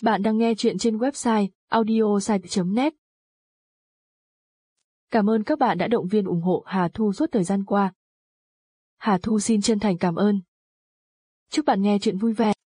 Bạn đang nghe chuyện trên website audiosite.net. Cảm ơn các bạn đã động viên ủng hộ Hà Thu suốt thời gian qua. Hà Thu xin chân thành cảm ơn. Chúc bạn nghe chuyện vui vẻ.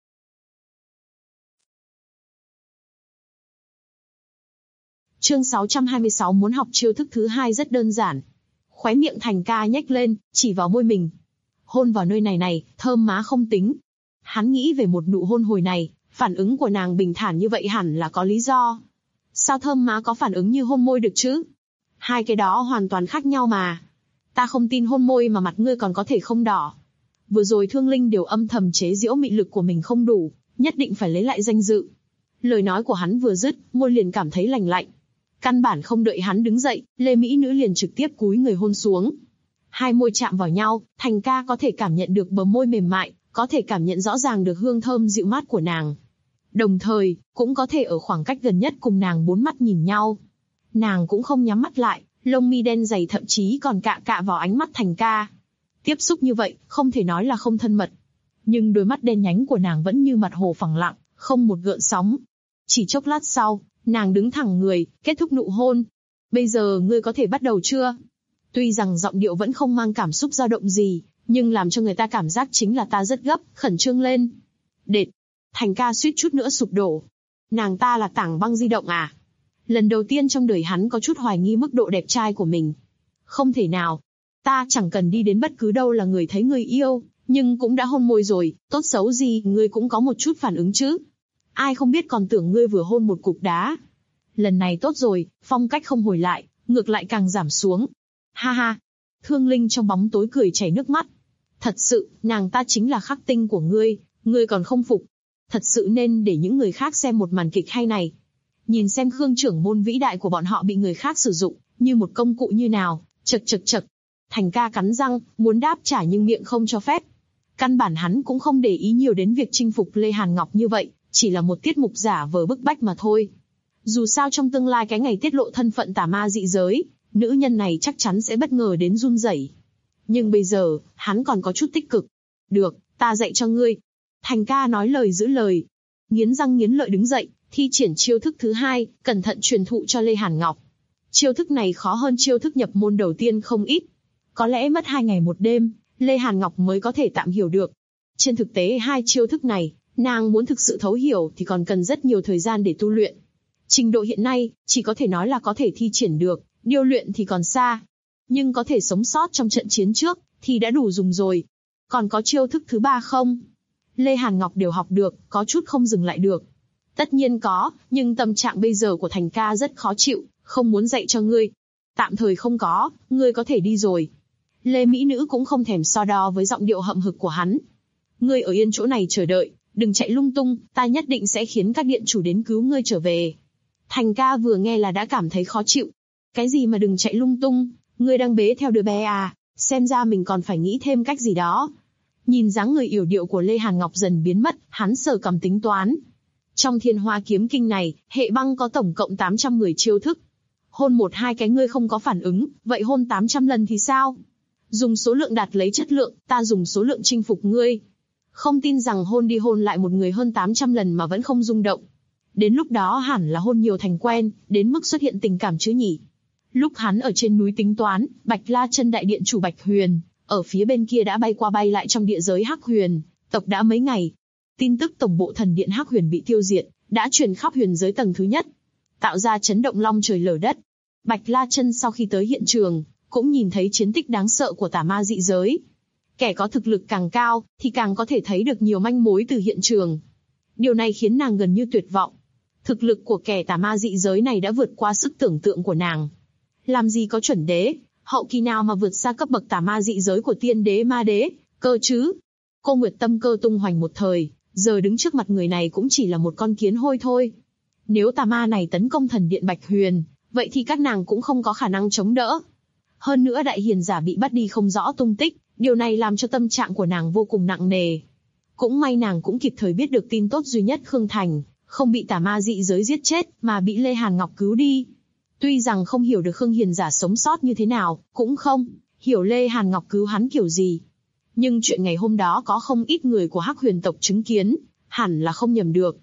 Chương 626 muốn học chiêu thức thứ hai rất đơn giản. Khóe miệng Thành ca nhếch lên, chỉ vào môi mình. Hôn vào nơi này, thơm má không tính. Hắn nghĩ về một nụ hôn hồi này, phản ứng của nàng bình thản như vậy hẳn là có lý do. Sao thơm má có phản ứng như hôn môi được chứ? Hai cái đó hoàn toàn khác nhau mà. Ta không tin hôn môi mà mặt ngươi còn có thể không đỏ. Vừa rồi Thương Linh đều âm thầm chế giễu mị lực của mình không đủ, nhất định phải lấy lại danh dự. Lời nói của hắn vừa dứt, môi liền cảm thấy lành lạnh. Căn bản không đợi hắn đứng dậy, Lê Mỹ Nữ liền trực tiếp cúi người hôn xuống. Hai môi chạm vào nhau, Thành ca có thể cảm nhận được bờ môi mềm mại, có thể cảm nhận rõ ràng được hương thơm dịu mát của nàng. Đồng thời, cũng có thể ở khoảng cách gần nhất cùng nàng bốn mắt nhìn nhau. Nàng cũng không nhắm mắt lại, lông mi đen dày thậm chí còn cạ vào ánh mắt Thành ca. Tiếp xúc như vậy, không thể nói là không thân mật. Nhưng đôi mắt đen nhánh của nàng vẫn như mặt hồ phẳng lặng, không một gợn sóng. Chỉ chốc lát sau, nàng đứng thẳng người, kết thúc nụ hôn. Bây giờ ngươi có thể bắt đầu chưa? Tuy rằng giọng điệu vẫn không mang cảm xúc dao động gì, nhưng làm cho người ta cảm giác chính là ta rất gấp, khẩn trương lên. Đệt! Thành ca suýt chút nữa sụp đổ. Nàng ta là tảng băng di động à? Lần đầu tiên trong đời hắn có chút hoài nghi mức độ đẹp trai của mình. Không thể nào. Ta chẳng cần đi đến bất cứ đâu là người thấy người yêu, nhưng cũng đã hôn môi rồi, tốt xấu gì ngươi cũng có một chút phản ứng chứ. Ai không biết còn tưởng ngươi vừa hôn một cục đá. Lần này tốt rồi, phong cách không hồi lại, ngược lại càng giảm xuống. Ha ha. Thương Linh trong bóng tối cười chảy nước mắt. Thật sự, nàng ta chính là khắc tinh của ngươi còn không phục. Thật sự nên để những người khác xem một màn kịch hay này. Nhìn xem Khương trưởng môn vĩ đại của bọn họ bị người khác sử dụng, như một công cụ như nào, chật. Thành ca cắn răng, muốn đáp trả nhưng miệng không cho phép. Căn bản hắn cũng không để ý nhiều đến việc chinh phục Lê Hàn Ngọc như vậy, chỉ là một tiết mục giả vờ bức bách mà thôi. Dù sao trong tương lai cái ngày tiết lộ thân phận tà ma dị giới, nữ nhân này chắc chắn sẽ bất ngờ đến run rẩy. Nhưng bây giờ, hắn còn có chút tích cực. Được, ta dạy cho ngươi. Thành ca nói lời giữ lời. Nghiến răng nghiến lợi đứng dậy, thi triển chiêu thức thứ hai, cẩn thận truyền thụ cho Lê Hàn Ngọc. Chiêu thức này khó hơn chiêu thức nhập môn đầu tiên không ít. Có lẽ mất 2 ngày 1 đêm, Lê Hàn Ngọc mới có thể tạm hiểu được. Trên thực tế hai chiêu thức này, nàng muốn thực sự thấu hiểu thì còn cần rất nhiều thời gian để tu luyện. Trình độ hiện nay, chỉ có thể nói là có thể thi triển được, điêu luyện thì còn xa. Nhưng có thể sống sót trong trận chiến trước, thì đã đủ dùng rồi. Còn có chiêu thức thứ 3 không? Lê Hàn Ngọc đều học được, có chút không dừng lại được. Tất nhiên có, nhưng tâm trạng bây giờ của Thành ca rất khó chịu, không muốn dạy cho ngươi. Tạm thời không có, ngươi có thể đi rồi. Lê Mỹ Nữ cũng không thèm so đo với giọng điệu hậm hực của hắn. Ngươi ở yên chỗ này chờ đợi, đừng chạy lung tung, ta nhất định sẽ khiến các điện chủ đến cứu ngươi trở về. Thành ca vừa nghe là đã cảm thấy khó chịu. Cái gì mà đừng chạy lung tung, ngươi đang bế theo đứa bé à, xem ra mình còn phải nghĩ thêm cách gì đó. Nhìn dáng người yểu điệu của Lê Hàn Ngọc dần biến mất, hắn sờ cằm tính toán. Trong Thiên Hoa Kiếm Kinh này, hệ băng có tổng cộng 810 chiêu thức. Hôn 1-2 cái ngươi không có phản ứng, vậy hôn 800 lần thì sao? Dùng số lượng đạt lấy chất lượng, ta dùng số lượng chinh phục ngươi. Không tin rằng hôn đi hôn lại một người hơn 800 lần mà vẫn không rung động. Đến lúc đó hẳn là hôn nhiều thành quen, đến mức xuất hiện tình cảm chứ nhỉ? Lúc hắn ở trên núi tính toán, Bạch La Chân đại điện chủ Bạch Huyền, ở phía bên kia đã bay qua bay lại trong địa giới Hắc Huyền, tộc đã mấy ngày. Tin tức tổng bộ thần điện Hắc Huyền bị tiêu diệt, đã truyền khắp huyền giới tầng thứ nhất, tạo ra chấn động long trời lở đất. Bạch La Chân sau khi tới hiện trường, cũng nhìn thấy chiến tích đáng sợ của tà ma dị giới. Kẻ có thực lực càng cao, thì càng có thể thấy được nhiều manh mối từ hiện trường. Điều này khiến nàng gần như tuyệt vọng. Thực lực của kẻ tà ma dị giới này đã vượt qua sức tưởng tượng của nàng. Làm gì có chuẩn đế, hậu kỳ nào mà vượt xa cấp bậc tà ma dị giới của tiên đế ma đế, cơ chứ? Cô Nguyệt tâm cơ tung hoành một thời, giờ đứng trước mặt người này cũng chỉ là một con kiến hôi thôi. Nếu tà ma này tấn công thần điện Bạch Huyền, vậy thì các nàng cũng không có khả năng chống đỡ. Hơn nữa đại hiền giả bị bắt đi không rõ tung tích, điều này làm cho tâm trạng của nàng vô cùng nặng nề. Cũng may nàng cũng kịp thời biết được tin tốt duy nhất Khương Thành, không bị tà ma dị giới giết chết, mà bị Lê Hàn Ngọc cứu đi. Tuy rằng không hiểu được Khương hiền giả sống sót như thế nào, cũng không hiểu Lê Hàn Ngọc cứu hắn kiểu gì. Nhưng chuyện ngày hôm đó có không ít người của Hắc Huyền tộc chứng kiến, hẳn là không nhầm được.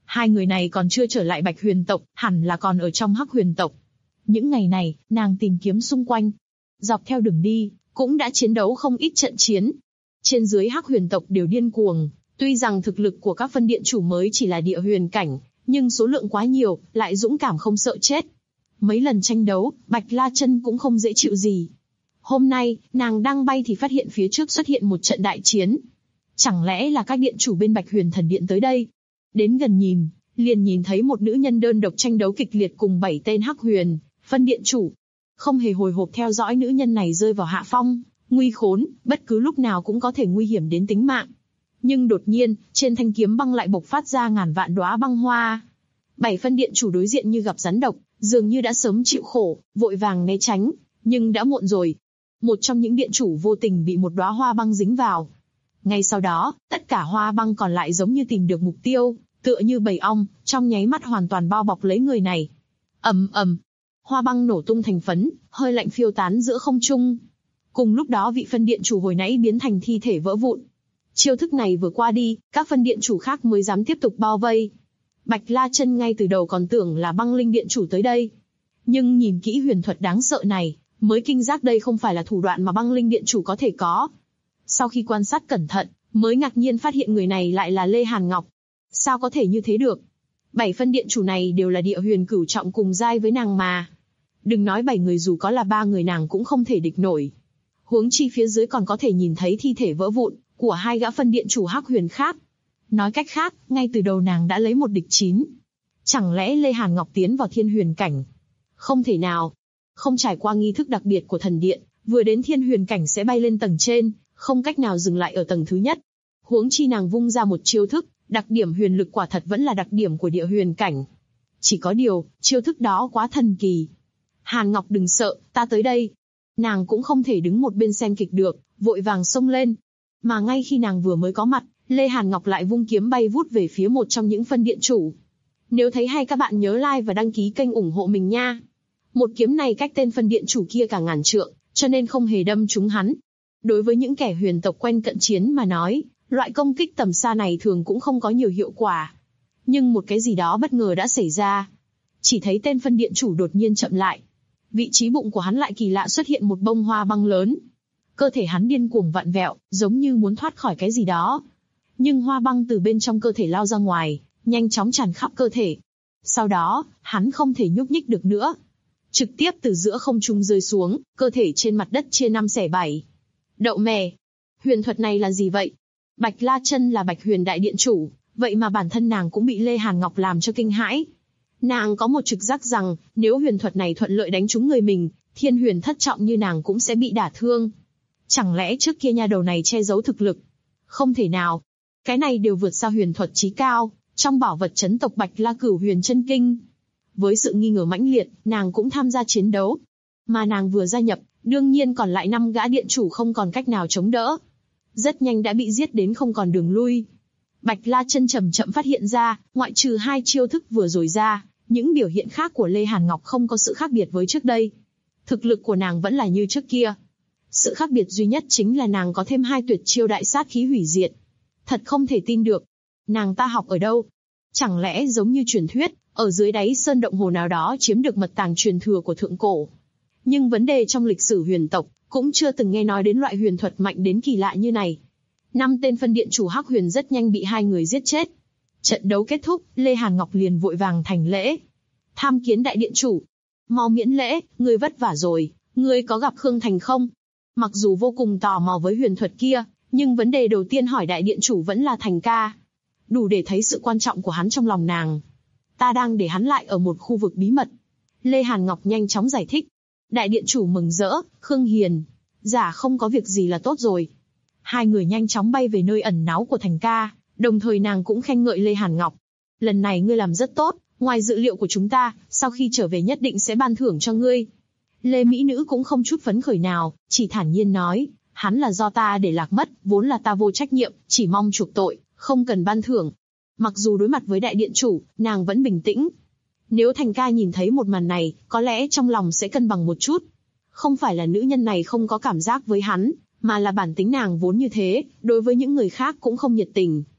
Hai người này còn chưa trở lại Bạch Huyền tộc, hẳn là còn ở trong Hắc Huyền tộc. Những ngày này, nàng tìm kiếm xung quanh. Dọc theo đường đi, cũng đã chiến đấu không ít trận chiến. Trên dưới Hắc Huyền tộc đều điên cuồng, tuy rằng thực lực của các phân điện chủ mới chỉ là địa huyền cảnh, nhưng số lượng quá nhiều, lại dũng cảm không sợ chết. Mấy lần tranh đấu, Bạch La Chân cũng không dễ chịu gì. Hôm nay, nàng đang bay thì phát hiện phía trước xuất hiện một trận đại chiến. Chẳng lẽ là các điện chủ bên Bạch Huyền Thần Điện tới đây? Đến gần nhìn, liền nhìn thấy một nữ nhân đơn độc tranh đấu kịch liệt cùng 7 tên Hắc Huyền phân điện chủ. Không hề hồi hộp theo dõi nữ nhân này rơi vào hạ phong, nguy khốn, bất cứ lúc nào cũng có thể nguy hiểm đến tính mạng. Nhưng đột nhiên, trên thanh kiếm băng lại bộc phát ra ngàn vạn đóa băng hoa. 7 phân điện chủ đối diện như gặp rắn độc, dường như đã sớm chịu khổ, vội vàng né tránh, nhưng đã muộn rồi. Một trong những điện chủ vô tình bị một đóa hoa băng dính vào. Ngay sau đó, tất cả hoa băng còn lại giống như tìm được mục tiêu, tựa như bầy ong, trong nháy mắt hoàn toàn bao bọc lấy người này. Ầm ầm, hoa băng nổ tung thành phấn, hơi lạnh phiêu tán giữa không trung. Cùng lúc đó vị phân điện chủ hồi nãy biến thành thi thể vỡ vụn. Chiêu thức này vừa qua đi, các phân điện chủ khác mới dám tiếp tục bao vây. Bạch La Chân ngay từ đầu còn tưởng là băng linh điện chủ tới đây. Nhưng nhìn kỹ huyền thuật đáng sợ này, mới kinh giác đây không phải là thủ đoạn mà băng linh điện chủ có thể có. Sau khi quan sát cẩn thận, mới ngạc nhiên phát hiện người này lại là Lê Hàn Ngọc. Sao có thể như thế được? 7 phân điện chủ này đều là địa huyền cửu trọng cùng giai với nàng mà. Đừng nói 7 người, dù có là 3 người nàng cũng không thể địch nổi. Huống chi phía dưới còn có thể nhìn thấy thi thể vỡ vụn của 2 gã phân điện chủ Hắc Huyền khác. Nói cách khác, ngay từ đầu nàng đã lấy một địch 9. Chẳng lẽ Lê Hàn Ngọc tiến vào thiên huyền cảnh? Không thể nào. Không trải qua nghi thức đặc biệt của thần điện, vừa đến thiên huyền cảnh sẽ bay lên tầng trên, không cách nào dừng lại ở tầng thứ nhất. Huống chi nàng vung ra một chiêu thức, đặc điểm huyền lực quả thật vẫn là đặc điểm của địa huyền cảnh. Chỉ có điều, chiêu thức đó quá thần kỳ. Hàn Ngọc đừng sợ, ta tới đây. Nàng cũng không thể đứng một bên xem kịch được, vội vàng xông lên. Mà ngay khi nàng vừa mới có mặt, Lê Hàn Ngọc lại vung kiếm bay vút về phía một trong những phân điện chủ. Nếu thấy hay các bạn nhớ like và đăng ký kênh ủng hộ mình nha. Một kiếm này cách tên phân điện chủ kia cả ngàn trượng, cho nên không hề đâm trúng hắn. Đối với những kẻ huyền tộc quen cận chiến mà nói, loại công kích tầm xa này thường cũng không có nhiều hiệu quả. Nhưng một cái gì đó bất ngờ đã xảy ra. Chỉ thấy tên phân điện chủ đột nhiên chậm lại. Vị trí bụng của hắn lại kỳ lạ xuất hiện một bông hoa băng lớn. Cơ thể hắn điên cuồng vặn vẹo, giống như muốn thoát khỏi cái gì đó. Nhưng hoa băng từ bên trong cơ thể lao ra ngoài, nhanh chóng tràn khắp cơ thể. Sau đó, hắn không thể nhúc nhích được nữa. Trực tiếp từ giữa không trung rơi xuống, cơ thể trên mặt đất chia 5 xẻ 7. Đậu mè! Huyền thuật này là gì vậy? Bạch La Chân là Bạch Huyền đại điện chủ, vậy mà bản thân nàng cũng bị Lê Hàn Ngọc làm cho kinh hãi. Nàng có một trực giác rằng, nếu huyền thuật này thuận lợi đánh trúng người mình, thiên huyền thất trọng như nàng cũng sẽ bị đả thương. Chẳng lẽ trước kia nha đầu này che giấu thực lực? Không thể nào. Cái này đều vượt xa huyền thuật chí cao, trong bảo vật chấn tộc Bạch La Cửu Huyền Chân Kinh. Với sự nghi ngờ mãnh liệt, nàng cũng tham gia chiến đấu. Mà nàng vừa gia nhập, đương nhiên còn lại 5 gã điện chủ không còn cách nào chống đỡ. Rất nhanh đã bị giết đến không còn đường lui. Bạch La Chân chậm chậm phát hiện ra, ngoại trừ 2 chiêu thức vừa rồi ra, những biểu hiện khác của Lê Hàn Ngọc không có sự khác biệt với trước đây. Thực lực của nàng vẫn là như trước kia. Sự khác biệt duy nhất chính là nàng có thêm 2 tuyệt chiêu đại sát khí hủy diệt. Thật không thể tin được. Nàng ta học ở đâu? Chẳng lẽ giống như truyền thuyết, ở dưới đáy sơn động hồ nào đó chiếm được mật tàng truyền thừa của thượng cổ? Nhưng vấn đề trong lịch sử huyền tộc, cũng chưa từng nghe nói đến loại huyền thuật mạnh đến kỳ lạ như này. 5 tên phân điện chủ Hắc Huyền rất nhanh bị 2 người giết chết. Trận đấu kết thúc, Lê Hàn Ngọc liền vội vàng thành lễ. Tham kiến đại điện chủ. Mau miễn lễ, ngươi vất vả rồi, ngươi có gặp Khương Thành không? Mặc dù vô cùng tò mò với huyền thuật kia, nhưng vấn đề đầu tiên hỏi đại điện chủ vẫn là Thành ca. Đủ để thấy sự quan trọng của hắn trong lòng nàng. Ta đang để hắn lại ở một khu vực bí mật. Lê Hàn Ngọc nhanh chóng giải thích. Đại điện chủ mừng rỡ, Khương Hiền. Giả không có việc gì là tốt rồi. 2 người nhanh chóng bay về nơi ẩn náu của Thành ca, đồng thời nàng cũng khen ngợi Lê Hàn Ngọc. Lần này ngươi làm rất tốt, ngoài dự liệu của chúng ta, sau khi trở về nhất định sẽ ban thưởng cho ngươi. Lê Mỹ Nữ cũng không chút phấn khởi nào, chỉ thản nhiên nói, hắn là do ta để lạc mất, vốn là ta vô trách nhiệm, chỉ mong chuộc tội, không cần ban thưởng. Mặc dù đối mặt với đại điện chủ, nàng vẫn bình tĩnh. Nếu Thành ca nhìn thấy một màn này, có lẽ trong lòng sẽ cân bằng một chút. Không phải là nữ nhân này không có cảm giác với hắn, mà là bản tính nàng vốn như thế, đối với những người khác cũng không nhiệt tình.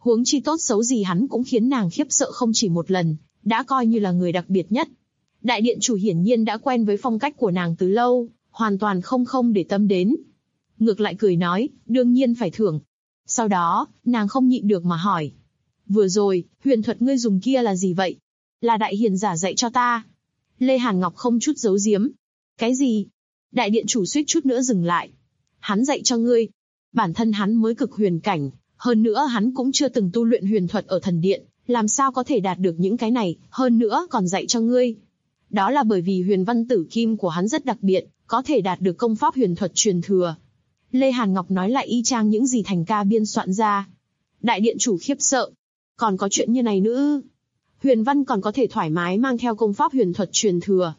Huống chi tốt xấu gì hắn cũng khiến nàng khiếp sợ không chỉ một lần, đã coi như là người đặc biệt nhất. Đại điện chủ hiển nhiên đã quen với phong cách của nàng từ lâu, hoàn toàn không để tâm đến. Ngược lại cười nói, đương nhiên phải thưởng. Sau đó, nàng không nhịn được mà hỏi. Vừa rồi, huyền thuật ngươi dùng kia là gì vậy? Là đại hiền giả dạy cho ta. Lê Hàn Ngọc không chút giấu giếm. Cái gì? Đại điện chủ suýt chút nữa dừng lại. Hắn dạy cho ngươi. Bản thân hắn mới cực huyền cảnh, hơn nữa hắn cũng chưa từng tu luyện huyền thuật ở thần điện, làm sao có thể đạt được những cái này, hơn nữa còn dạy cho ngươi. Đó là bởi vì huyền văn tử kim của hắn rất đặc biệt, có thể đạt được công pháp huyền thuật truyền thừa. Lê Hàn Ngọc nói lại y chang những gì Thành Ca biên soạn ra. Đại điện chủ khiếp sợ. Còn có chuyện như này nữa. Huyền văn còn có thể thoải mái mang theo công pháp huyền thuật truyền thừa.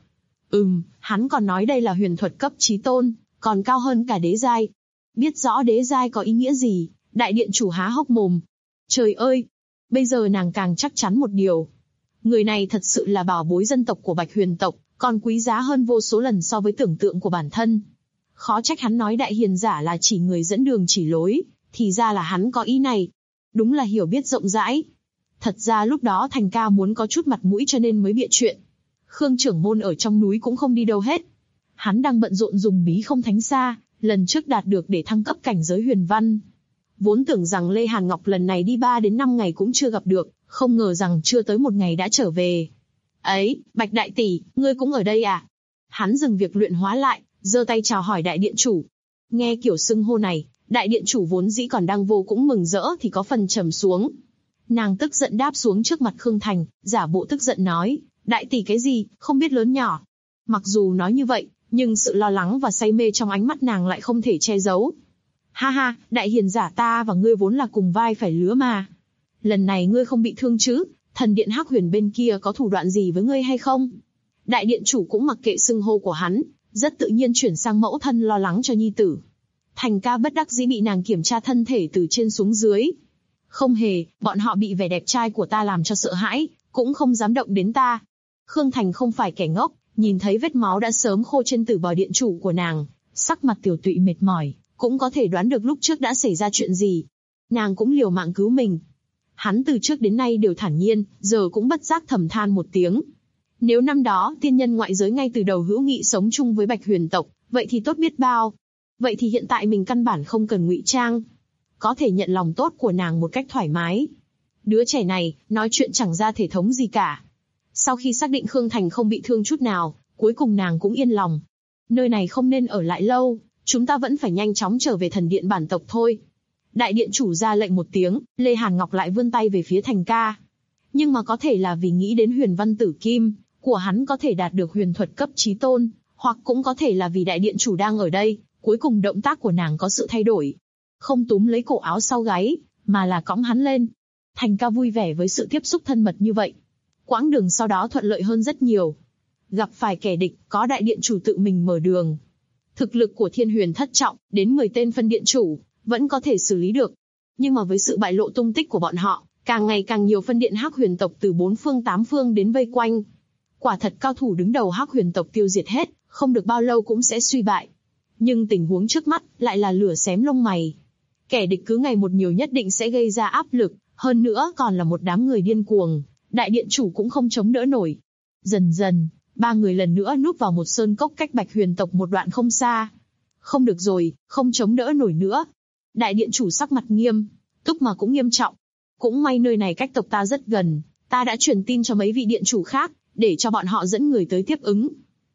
Hắn còn nói đây là huyền thuật cấp chí tôn, còn cao hơn cả đế giai. Biết rõ đế giai có ý nghĩa gì, đại điện chủ há hốc mồm. Trời ơi! Bây giờ nàng càng chắc chắn một điều. Người này thật sự là bảo bối dân tộc của Bạch Huyền tộc, còn quý giá hơn vô số lần so với tưởng tượng của bản thân. Khó trách hắn nói đại hiền giả là chỉ người dẫn đường chỉ lối, thì ra là hắn có ý này. Đúng là hiểu biết rộng rãi. Thật ra lúc đó Thành Ca muốn có chút mặt mũi cho nên mới bịa chuyện. Khương trưởng môn ở trong núi cũng không đi đâu hết. Hắn đang bận rộn dùng bí không thánh xa, lần trước đạt được để thăng cấp cảnh giới huyền văn. Vốn tưởng rằng Lê Hàn Ngọc lần này đi 3 đến 5 ngày cũng chưa gặp được, không ngờ rằng chưa tới 1 ngày đã trở về. Ấy, Bạch đại tỷ, ngươi cũng ở đây à? Hắn dừng việc luyện hóa lại, giơ tay chào hỏi đại điện chủ. Nghe kiểu xưng hô này, đại điện chủ vốn dĩ còn đang vô cũng mừng rỡ thì có phần trầm xuống. Nàng tức giận đáp xuống trước mặt Khương Thành, giả bộ tức giận nói, đại tỷ cái gì, không biết lớn nhỏ. Mặc dù nói như vậy, nhưng sự lo lắng và say mê trong ánh mắt nàng lại không thể che giấu. Ha ha, đại hiền giả ta và ngươi vốn là cùng vai phải lứa mà. Lần này ngươi không bị thương chứ, thần điện Hắc Huyền bên kia có thủ đoạn gì với ngươi hay không? Đại điện chủ cũng mặc kệ xưng hô của hắn, rất tự nhiên chuyển sang mẫu thân lo lắng cho nhi tử. Thành Ca bất đắc dĩ bị nàng kiểm tra thân thể từ trên xuống dưới. Không hề, bọn họ bị vẻ đẹp trai của ta làm cho sợ hãi, cũng không dám động đến ta. Khương Thành không phải kẻ ngốc, nhìn thấy vết máu đã sớm khô trên tử bào điện chủ của nàng, sắc mặt tiểu tụy mệt mỏi, cũng có thể đoán được lúc trước đã xảy ra chuyện gì. Nàng cũng liều mạng cứu mình. Hắn từ trước đến nay đều thản nhiên, giờ cũng bất giác thầm than một tiếng. Nếu năm đó tiên nhân ngoại giới ngay từ đầu hữu nghị sống chung với Bạch Huyền tộc, vậy thì tốt biết bao. Vậy thì hiện tại mình căn bản không cần ngụy trang, có thể nhận lòng tốt của nàng một cách thoải mái. Đứa trẻ này, nói chuyện chẳng ra thể thống gì cả. Sau khi xác định Khương Thành không bị thương chút nào, cuối cùng nàng cũng yên lòng. Nơi này không nên ở lại lâu, chúng ta vẫn phải nhanh chóng trở về thần điện bản tộc thôi. Đại điện chủ ra lệnh một tiếng, Lê Hàn Ngọc lại vươn tay về phía Thành Ca. Nhưng mà có thể là vì nghĩ đến huyền văn tử kim, của hắn có thể đạt được huyền thuật cấp chí tôn, hoặc cũng có thể là vì đại điện chủ đang ở đây, cuối cùng động tác của nàng có sự thay đổi. Không túm lấy cổ áo sau gáy, mà là cõng hắn lên. Thành Ca vui vẻ với sự tiếp xúc thân mật như vậy. Quãng đường sau đó thuận lợi hơn rất nhiều. Gặp phải kẻ địch, có đại điện chủ tự mình mở đường. Thực lực của Thiên Huyền thất trọng, đến 10 tên phân điện chủ, vẫn có thể xử lý được. Nhưng mà với sự bại lộ tung tích của bọn họ, càng ngày càng nhiều phân điện Hắc Huyền tộc từ 4 phương 8 phương đến vây quanh. Quả thật cao thủ đứng đầu Hắc Huyền tộc tiêu diệt hết, không được bao lâu cũng sẽ suy bại. Nhưng tình huống trước mắt lại là lửa xém lông mày. Kẻ địch cứ ngày một nhiều nhất định sẽ gây ra áp lực, hơn nữa còn là một đám người điên cuồng, đại điện chủ cũng không chống đỡ nổi. Dần dần, 3 người lần nữa núp vào một sơn cốc cách Bạch Huyền tộc một đoạn không xa. Không được rồi, không chống đỡ nổi nữa. Đại điện chủ sắc mặt nghiêm túc mà cũng nghiêm trọng. Cũng may nơi này cách tộc ta rất gần, ta đã truyền tin cho mấy vị điện chủ khác, để cho bọn họ dẫn người tới tiếp ứng.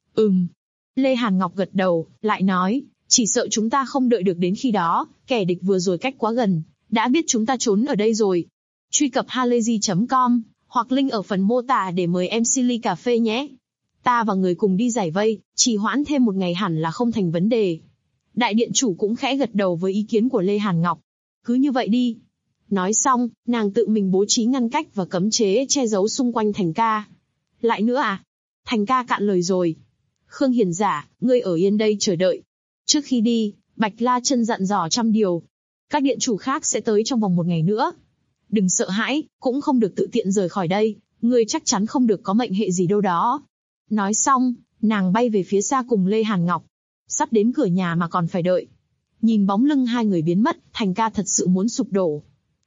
Lê Hàn Ngọc gật đầu, lại nói, chỉ sợ chúng ta không đợi được đến khi đó, kẻ địch vừa rồi cách quá gần, đã biết chúng ta trốn ở đây rồi. Truy cập halayzi.com, hoặc link ở phần mô tả để mời MC ly cà phê nhé. Ta và người cùng đi giải vây, trì hoãn thêm 1 ngày hẳn là không thành vấn đề. Đại điện chủ cũng khẽ gật đầu với ý kiến của Lê Hàn Ngọc. Cứ như vậy đi. Nói xong, nàng tự mình bố trí ngăn cách và cấm chế che giấu xung quanh Thành Ca. Lại nữa à? Thành Ca cạn lời rồi. Khương hiền giả, ngươi ở yên đây chờ đợi. Trước khi đi, Bạch La Chân dặn dò 100 điều. Các điện chủ khác sẽ tới trong vòng 1 ngày nữa. Đừng sợ hãi, cũng không được tự tiện rời khỏi đây, ngươi chắc chắn không được có mệnh hệ gì đâu đó. Nói xong, nàng bay về phía xa cùng Lê Hàn Ngọc. Sắp đến cửa nhà mà còn phải đợi. Nhìn bóng lưng 2 người biến mất, Thành Ca thật sự muốn sụp đổ.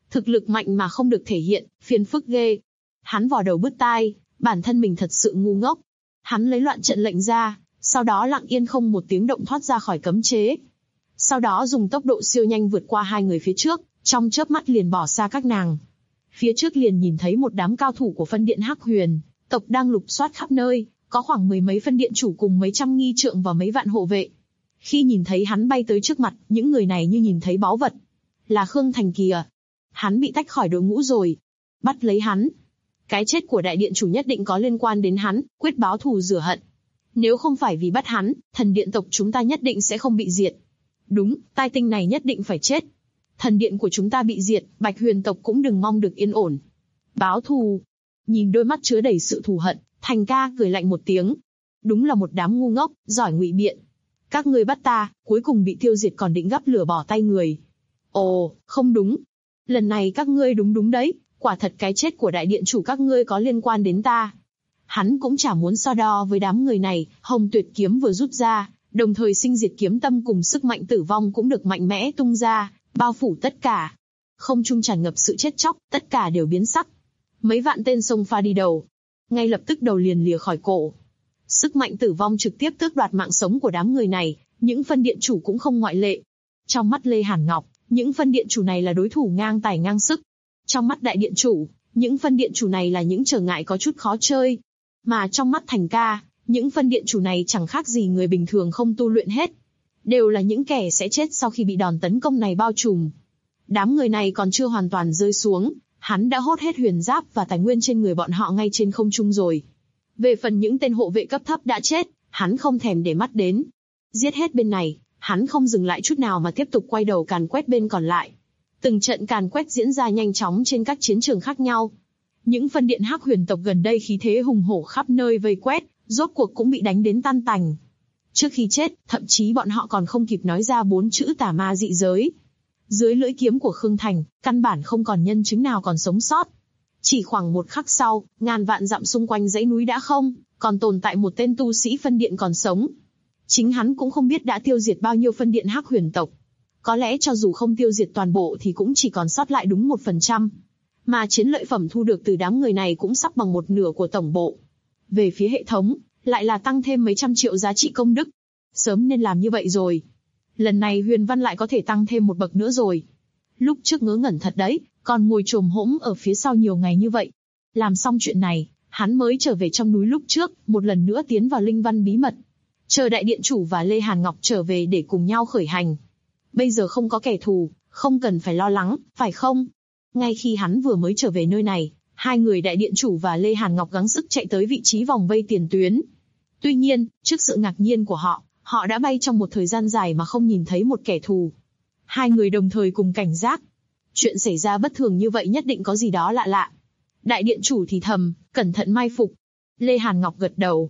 Thực lực mạnh mà không được thể hiện, phiền phức ghê. Hắn vò đầu bứt tai, bản thân mình thật sự ngu ngốc. Hắn lấy loạn trận lệnh ra, sau đó lặng yên không một tiếng động thoát ra khỏi cấm chế. Sau đó dùng tốc độ siêu nhanh vượt qua hai người phía trước, trong chớp mắt liền bỏ xa các nàng. Phía trước liền nhìn thấy một đám cao thủ của phân điện Hắc Huyền tộc đang lục soát khắp nơi, có khoảng mười mấy phân điện chủ cùng mấy trăm nghi trượng và mấy vạn hộ vệ. Khi nhìn thấy hắn bay tới trước mặt, những người này như nhìn thấy báu vật. Là Khương Thành kìa. Hắn bị tách khỏi đội ngũ rồi. Bắt lấy hắn. Cái chết của đại điện chủ nhất định có liên quan đến hắn, quyết báo thù rửa hận. Nếu không phải vì bắt hắn, thần điện tộc chúng ta nhất định sẽ không bị diệt. Đúng, tai tinh này nhất định phải chết. Thần điện của chúng ta bị diệt, Bạch Huyền tộc cũng đừng mong được yên ổn. Báo thù. Nhìn đôi mắt chứa đầy sự thù hận, Thành ca cười lạnh một tiếng. Đúng là một đám ngu ngốc, giỏi ngụy biện. Các ngươi bắt ta, cuối cùng bị tiêu diệt còn định gắp lửa bỏ tay người. Ồ, không đúng. Lần này các ngươi đúng đấy, quả thật cái chết của đại điện chủ các ngươi có liên quan đến ta. Hắn cũng chả muốn so đo với đám người này, Hồng Tuyệt kiếm vừa rút ra, đồng thời sinh diệt kiếm tâm cùng sức mạnh tử vong cũng được mạnh mẽ tung ra, bao phủ tất cả. Không trung tràn ngập sự chết chóc, tất cả đều biến sắc. Mấy vạn tên xông pha đi đầu. Ngay lập tức đầu liền lìa khỏi cổ. Sức mạnh tử vong trực tiếp tước đoạt mạng sống của đám người này, những phân điện chủ cũng không ngoại lệ. Trong mắt Lê Hàn Ngọc, những phân điện chủ này là đối thủ ngang tài ngang sức. Trong mắt đại điện chủ, những phân điện chủ này là những trở ngại có chút khó chơi. Mà trong mắt Thành ca, những phân điện chủ này chẳng khác gì người bình thường không tu luyện hết. Đều là những kẻ sẽ chết sau khi bị đòn tấn công này bao trùm. Đám người này còn chưa hoàn toàn rơi xuống, hắn đã hốt hết huyền giáp và tài nguyên trên người bọn họ ngay trên không trung rồi. Về phần những tên hộ vệ cấp thấp đã chết, hắn không thèm để mắt đến. Giết hết bên này, hắn không dừng lại chút nào mà tiếp tục quay đầu càn quét bên còn lại. Từng trận càn quét diễn ra nhanh chóng trên các chiến trường khác nhau. Những phân điện Hắc Huyền tộc gần đây khí thế hùng hổ khắp nơi vây quét, rốt cuộc cũng bị đánh đến tan tành. Trước khi chết, thậm chí bọn họ còn không kịp nói ra 4 chữ tà ma dị giới. Dưới lưỡi kiếm của Khương Thành, căn bản không còn nhân chứng nào còn sống sót. Chỉ khoảng một khắc sau, ngàn vạn dặm xung quanh dãy núi đã không, còn tồn tại một tên tu sĩ phân điện còn sống. Chính hắn cũng không biết đã tiêu diệt bao nhiêu phân điện Hắc Huyền tộc. Có lẽ cho dù không tiêu diệt toàn bộ thì cũng chỉ còn sót lại đúng 1%. Mà chiến lợi phẩm thu được từ đám người này cũng sắp bằng một nửa của tổng bộ. Về phía hệ thống, lại là tăng thêm mấy trăm triệu giá trị công đức. Sớm nên làm như vậy rồi. Lần này Huyền Văn lại có thể tăng thêm một bậc nữa rồi. Lúc trước ngớ ngẩn thật đấy, còn ngồi chồm hỗn ở phía sau nhiều ngày như vậy. Làm xong chuyện này, hắn mới trở về trong núi lúc trước, một lần nữa tiến vào linh văn bí mật. Chờ đại điện chủ và Lê Hàn Ngọc trở về để cùng nhau khởi hành. Bây giờ không có kẻ thù, không cần phải lo lắng, phải không? Ngay khi hắn vừa mới trở về nơi này, hai người đại điện chủ và Lê Hàn Ngọc gắng sức chạy tới vị trí vòng vây tiền tuyến. Tuy nhiên, trước sự ngạc nhiên của họ, họ đã bay trong một thời gian dài mà không nhìn thấy một kẻ thù. Hai người đồng thời cùng cảnh giác. Chuyện xảy ra bất thường như vậy nhất định có gì đó lạ lạ. Đại điện chủ thì thầm, cẩn thận mai phục. Lê Hàn Ngọc gật đầu,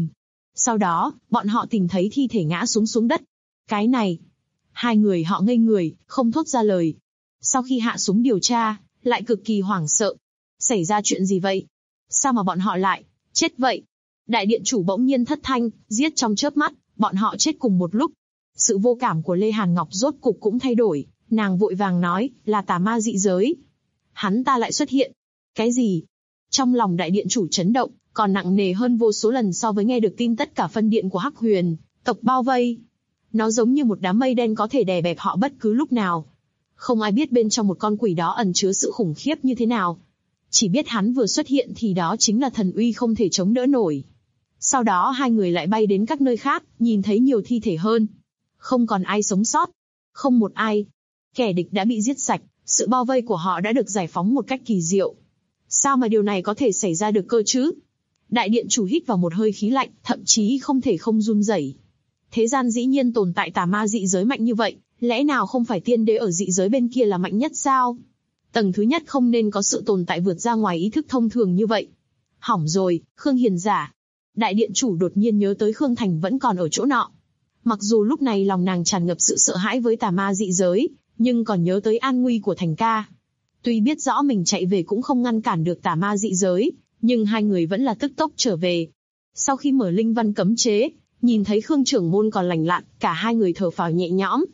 Sau đó, bọn họ tìm thấy thi thể ngã xuống đất. Cái này. Hai người họ ngây người, không thốt ra lời. Sau khi hạ xuống điều tra, lại cực kỳ hoảng sợ. Xảy ra chuyện gì vậy? Sao mà bọn họ lại chết vậy? Đại điện chủ bỗng nhiên thất thanh, giết trong chớp mắt, bọn họ chết cùng một lúc. Sự vô cảm của Lê Hàn Ngọc rốt cục cũng thay đổi, nàng vội vàng nói, là tà ma dị giới. Hắn ta lại xuất hiện. Cái gì? Trong lòng đại điện chủ chấn động, còn nặng nề hơn vô số lần so với nghe được tin tất cả phân điện của Hắc Huyền tộc bao vây. Nó giống như một đám mây đen có thể đè bẹp họ bất cứ lúc nào. Không ai biết bên trong một con quỷ đó ẩn chứa sự khủng khiếp như thế nào. Chỉ biết hắn vừa xuất hiện thì đó chính là thần uy không thể chống đỡ nổi. Sau đó hai người lại bay đến các nơi khác, nhìn thấy nhiều thi thể hơn. Không còn ai sống sót. Không một ai. Kẻ địch đã bị giết sạch, sự bao vây của họ đã được giải phóng một cách kỳ diệu. Sao mà điều này có thể xảy ra được cơ chứ? Đại điện chủ hít vào một hơi khí lạnh, thậm chí không thể không run rẩy. Thế gian dĩ nhiên tồn tại tà ma dị giới mạnh như vậy, lẽ nào không phải tiên đế ở dị giới bên kia là mạnh nhất sao? Tầng thứ nhất không nên có sự tồn tại vượt ra ngoài ý thức thông thường như vậy. Hỏng rồi, Khương Hiền giả. Đại điện chủ đột nhiên nhớ tới Khương Thành vẫn còn ở chỗ nọ. Mặc dù lúc này lòng nàng tràn ngập sự sợ hãi với tà ma dị giới, nhưng còn nhớ tới an nguy của Thành ca. Tuy biết rõ mình chạy về cũng không ngăn cản được tà ma dị giới, nhưng hai người vẫn là tức tốc trở về. Sau khi mở linh văn cấm chế, nhìn thấy Khương trưởng môn còn lành lặn, cả hai người thở phào nhẹ nhõm.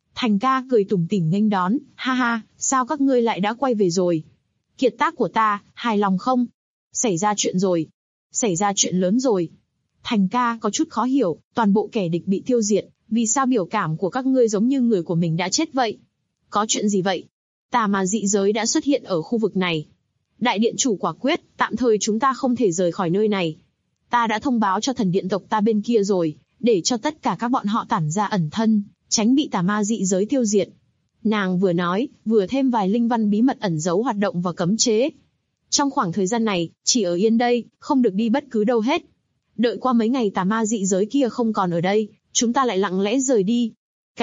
Thành ca cười tủm tỉm nghênh đón, ha ha, sao các ngươi lại đã quay về rồi? Kiệt tác của ta, hài lòng không? Xảy ra chuyện rồi. Xảy ra chuyện lớn rồi. Thành ca có chút khó hiểu, toàn bộ kẻ địch bị tiêu diệt, vì sao biểu cảm của các ngươi giống như người của mình đã chết vậy? Có chuyện gì vậy? Tà ma dị giới đã xuất hiện ở khu vực này. Đại điện chủ quả quyết, tạm thời chúng ta không thể rời khỏi nơi này. Ta đã thông báo cho thần điện tộc ta bên kia rồi, để cho tất cả các bọn họ tản ra ẩn thân, tránh bị tà ma dị giới tiêu diệt. Nàng vừa nói, vừa thêm vài linh văn bí mật ẩn giấu hoạt động và cấm chế. Trong khoảng thời gian này, chỉ ở yên đây, không được đi bất cứ đâu hết. Đợi qua mấy ngày tà ma dị giới kia không còn ở đây, chúng ta lại lặng lẽ rời đi.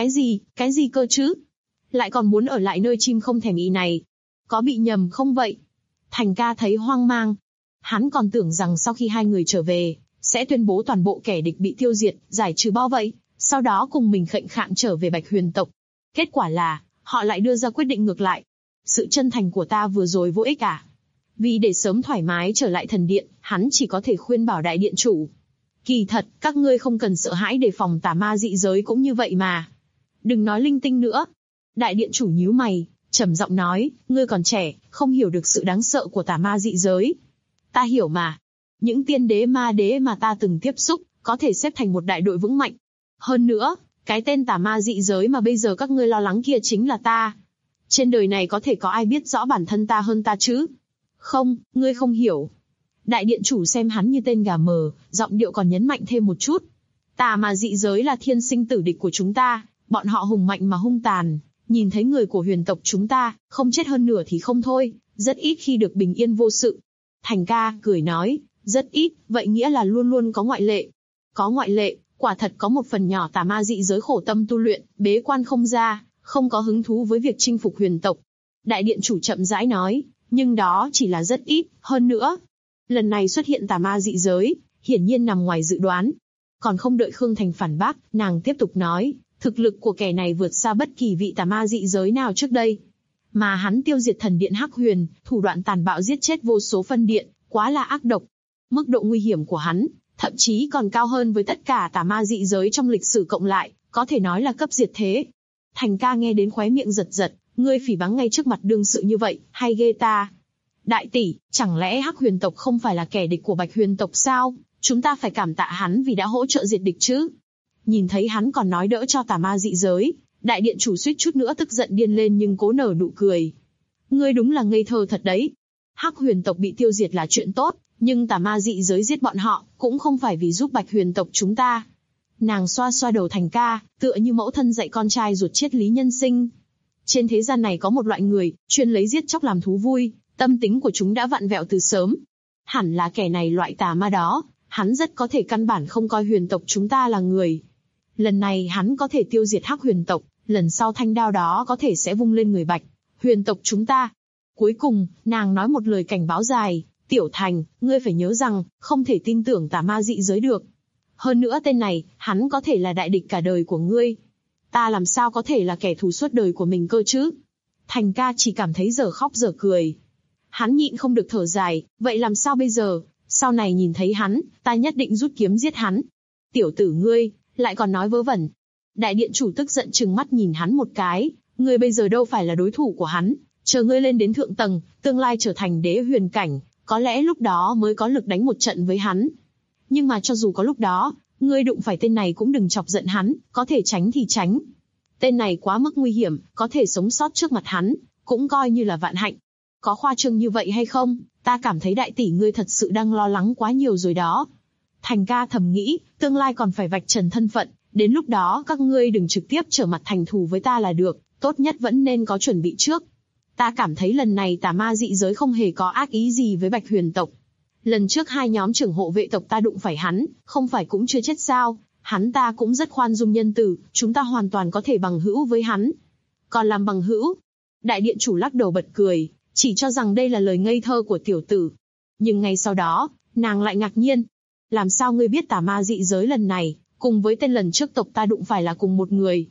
Cái gì cơ chứ? Lại còn muốn ở lại nơi chim không thèm ý này. Có bị nhầm không vậy? Thành ca thấy hoang mang. Hắn còn tưởng rằng sau khi hai người trở về, sẽ tuyên bố toàn bộ kẻ địch bị tiêu diệt, giải trừ bao vây, sau đó cùng mình khệnh khạng trở về Bạch Huyền tộc. Kết quả là, họ lại đưa ra quyết định ngược lại. Sự chân thành của ta vừa rồi vô ích à? Vì để sớm thoải mái trở lại thần điện, hắn chỉ có thể khuyên bảo đại điện chủ. Kỳ thật, các ngươi không cần sợ hãi đề phòng tà ma dị giới cũng như vậy mà. Đừng nói linh tinh nữa. Đại điện chủ nhíu mày, trầm giọng nói, ngươi còn trẻ, không hiểu được sự đáng sợ của tà ma dị giới. Ta hiểu mà. Những tiên đế ma đế mà ta từng tiếp xúc, có thể xếp thành một đại đội vững mạnh. Hơn nữa, cái tên tà ma dị giới mà bây giờ các ngươi lo lắng kia chính là ta. Trên đời này có thể có ai biết rõ bản thân ta hơn ta chứ? Không, ngươi không hiểu. Đại điện chủ xem hắn như tên gà mờ, giọng điệu còn nhấn mạnh thêm một chút. Tà ma dị giới là thiên sinh tử địch của chúng ta, bọn họ hùng mạnh mà hung tàn. Nhìn thấy người của huyền tộc chúng ta, không chết hơn nửa thì không thôi, rất ít khi được bình yên vô sự. Thành ca cười nói, rất ít, vậy nghĩa là luôn luôn có ngoại lệ. Có ngoại lệ, quả thật có một phần nhỏ tà ma dị giới khổ tâm tu luyện, bế quan không ra, không có hứng thú với việc chinh phục huyền tộc. Đại điện chủ chậm rãi nói, nhưng đó chỉ là rất ít, hơn nữa. Lần này xuất hiện tà ma dị giới, hiển nhiên nằm ngoài dự đoán. Còn không đợi Khương Thành phản bác, nàng tiếp tục nói, thực lực của kẻ này vượt xa bất kỳ vị tà ma dị giới nào trước đây. Mà hắn tiêu diệt thần điện Hắc Huyền, thủ đoạn tàn bạo giết chết vô số phân điện, quá là ác độc. Mức độ nguy hiểm của hắn, thậm chí còn cao hơn với tất cả tà ma dị giới trong lịch sử cộng lại, có thể nói là cấp diệt thế. Thành ca nghe đến khóe miệng giật giật, ngươi phỉ báng ngay trước mặt đương sự như vậy, hay ghê ta. Đại tỷ, chẳng lẽ Hắc Huyền tộc không phải là kẻ địch của Bạch Huyền tộc sao? Chúng ta phải cảm tạ hắn vì đã hỗ trợ diệt địch chứ. Nhìn thấy hắn còn nói đỡ cho tà ma dị giới, đại điện chủ suýt chút nữa tức giận điên lên nhưng cố nở nụ cười. Ngươi đúng là ngây thơ thật đấy. Hắc Huyền tộc bị tiêu diệt là chuyện tốt, nhưng tà ma dị giới giết bọn họ, cũng không phải vì giúp Bạch Huyền tộc chúng ta. Nàng xoa xoa đầu Thành ca, tựa như mẫu thân dạy con trai ruột triết lý nhân sinh. Trên thế gian này có một loại người, chuyên lấy giết chóc làm thú vui, tâm tính của chúng đã vặn vẹo từ sớm. Hẳn là kẻ này loại tà ma đó, hắn rất có thể căn bản không coi huyền tộc chúng ta là người. Lần này hắn có thể tiêu diệt Hắc Huyền tộc, lần sau thanh đao đó có thể sẽ vung lên người Bạch Huyền tộc chúng ta. Cuối cùng, nàng nói một lời cảnh báo dài, Tiểu Thành, ngươi phải nhớ rằng, không thể tin tưởng tà ma dị giới được. Hơn nữa tên này, hắn có thể là đại địch cả đời của ngươi. Ta làm sao có thể là kẻ thù suốt đời của mình cơ chứ? Thành ca chỉ cảm thấy dở khóc dở cười. Hắn nhịn không được thở dài, vậy làm sao bây giờ? Sau này nhìn thấy hắn, ta nhất định rút kiếm giết hắn. Tiểu tử ngươi, lại còn nói vớ vẩn. Đại điện chủ tức giận trừng mắt nhìn hắn một cái, ngươi bây giờ đâu phải là đối thủ của hắn, chờ ngươi lên đến thượng tầng, tương lai trở thành đế huyền cảnh, có lẽ lúc đó mới có lực đánh một trận với hắn. Nhưng mà cho dù có lúc đó, ngươi đụng phải tên này cũng đừng chọc giận hắn, có thể tránh thì tránh. Tên này quá mức nguy hiểm, có thể sống sót trước mặt hắn, cũng coi như là vạn hạnh. Có khoa trương như vậy hay không? Ta cảm thấy đại tỷ ngươi thật sự đang lo lắng quá nhiều rồi đó. Thành ca thầm nghĩ, tương lai còn phải vạch trần thân phận, đến lúc đó các ngươi đừng trực tiếp trở mặt thành thù với ta là được, tốt nhất vẫn nên có chuẩn bị trước. Ta cảm thấy lần này tà ma dị giới không hề có ác ý gì với Bạch Huyền tộc. Lần trước hai nhóm trưởng hộ vệ tộc ta đụng phải hắn, không phải cũng chưa chết sao? Hắn ta cũng rất khoan dung nhân từ, chúng ta hoàn toàn có thể bằng hữu với hắn. Còn làm bằng hữu? Đại điện chủ lắc đầu bật cười, chỉ cho rằng đây là lời ngây thơ của tiểu tử. Nhưng ngay sau đó, nàng lại ngạc nhiên. Làm sao ngươi biết tà ma dị giới lần này, cùng với tên lần trước tộc ta đụng phải là cùng một người?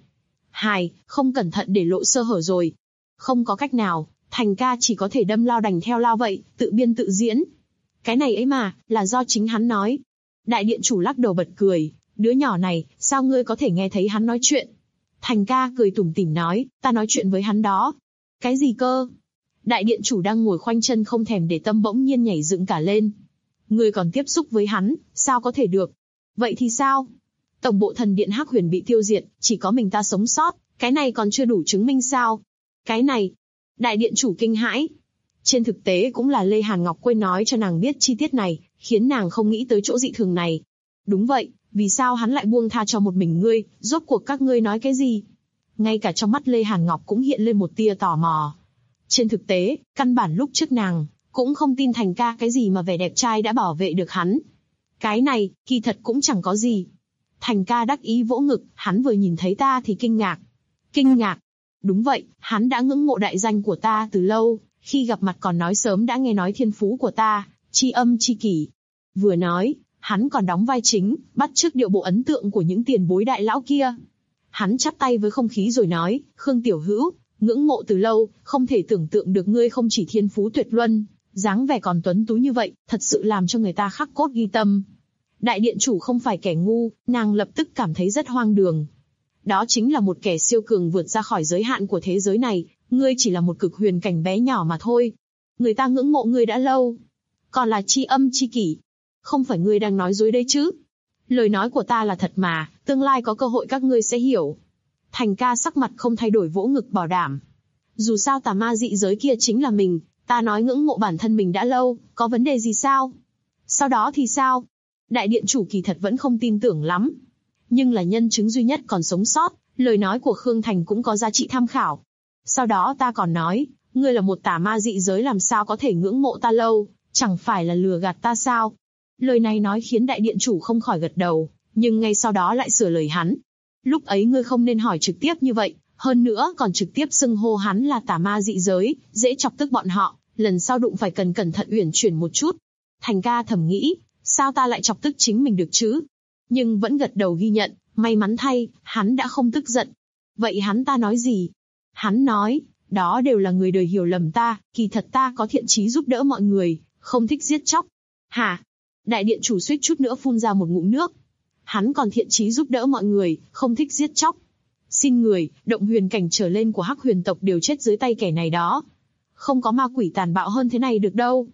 Không cẩn thận để lộ sơ hở rồi. Không có cách nào, Thành ca chỉ có thể đâm lao đành theo lao vậy, tự biên tự diễn. Cái này ấy mà, là do chính hắn nói. Đại điện chủ lắc đầu bật cười, đứa nhỏ này, sao ngươi có thể nghe thấy hắn nói chuyện? Thành ca cười tủm tỉm nói, ta nói chuyện với hắn đó. Cái gì cơ? Đại điện chủ đang ngồi khoanh chân không thèm để tâm bỗng nhiên nhảy dựng cả lên. Ngươi còn tiếp xúc với hắn, sao có thể được? Vậy thì sao? Tổng bộ thần điện Hắc Huyền bị tiêu diệt, chỉ có mình ta sống sót, cái này còn chưa đủ chứng minh sao? Cái này, đại điện chủ kinh hãi. Trên thực tế cũng là Lê Hàn Ngọc quên nói cho nàng biết chi tiết này, khiến nàng không nghĩ tới chỗ dị thường này. Đúng vậy, vì sao hắn lại buông tha cho một mình ngươi, rốt cuộc các ngươi nói cái gì? Ngay cả trong mắt Lê Hàn Ngọc cũng hiện lên một tia tò mò. Trên thực tế, căn bản lúc trước nàng cũng không tin Thành ca cái gì mà vẻ đẹp trai đã bảo vệ được hắn. Cái này, kỳ thật cũng chẳng có gì. Thành ca đắc ý vỗ ngực, hắn vừa nhìn thấy ta thì kinh ngạc. Kinh ngạc? Đúng vậy, hắn đã ngưỡng mộ đại danh của ta từ lâu, khi gặp mặt còn nói sớm đã nghe nói thiên phú của ta, chi âm chi kỷ. Vừa nói, hắn còn đóng vai chính, bắt chước điệu bộ ấn tượng của những tiền bối đại lão kia. Hắn chắp tay với không khí rồi nói, Khương Tiểu Hữu, ngưỡng mộ từ lâu, không thể tưởng tượng được ngươi không chỉ thiên phú tuyệt luân, dáng vẻ còn tuấn tú như vậy, thật sự làm cho người ta khắc cốt ghi tâm. Đại điện chủ không phải kẻ ngu, nàng lập tức cảm thấy rất hoang đường. Đó chính là một kẻ siêu cường vượt ra khỏi giới hạn của thế giới này, ngươi chỉ là một cực huyền cảnh bé nhỏ mà thôi. Người ta ngưỡng mộ ngươi đã lâu. Còn là chi âm chi kỷ. Không phải ngươi đang nói dối đấy chứ? Lời nói của ta là thật mà, tương lai có cơ hội các ngươi sẽ hiểu. Thành ca sắc mặt không thay đổi vỗ ngực bảo đảm. Dù sao tà ma dị giới kia chính là mình, ta nói ngưỡng mộ bản thân mình đã lâu, có vấn đề gì sao? Sau đó thì sao? Đại điện chủ kỳ thật vẫn không tin tưởng lắm. Nhưng là nhân chứng duy nhất còn sống sót, lời nói của Khương Thành cũng có giá trị tham khảo. Sau đó ta còn nói, ngươi là một tà ma dị giới làm sao có thể ngưỡng mộ ta lâu, chẳng phải là lừa gạt ta sao? Lời này nói khiến đại điện chủ không khỏi gật đầu, nhưng ngay sau đó lại sửa lời hắn. Lúc ấy ngươi không nên hỏi trực tiếp như vậy, hơn nữa còn trực tiếp xưng hô hắn là tà ma dị giới, dễ chọc tức bọn họ, lần sau đụng phải cần cẩn thận uyển chuyển một chút. Thành ca thầm nghĩ, sao ta lại chọc tức chính mình được chứ? Nhưng vẫn gật đầu ghi nhận, may mắn thay, hắn đã không tức giận. Vậy hắn ta nói gì? Hắn nói, đó đều là người đời hiểu lầm ta, kỳ thật ta có thiện chí giúp đỡ mọi người, không thích giết chóc. Hả? Đại điện chủ suýt chút nữa phun ra một ngụm nước. Hắn còn thiện chí giúp đỡ mọi người, không thích giết chóc. Xin người, động huyền cảnh trở lên của Hắc Huyền tộc đều chết dưới tay kẻ này đó. Không có ma quỷ tàn bạo hơn thế này được đâu.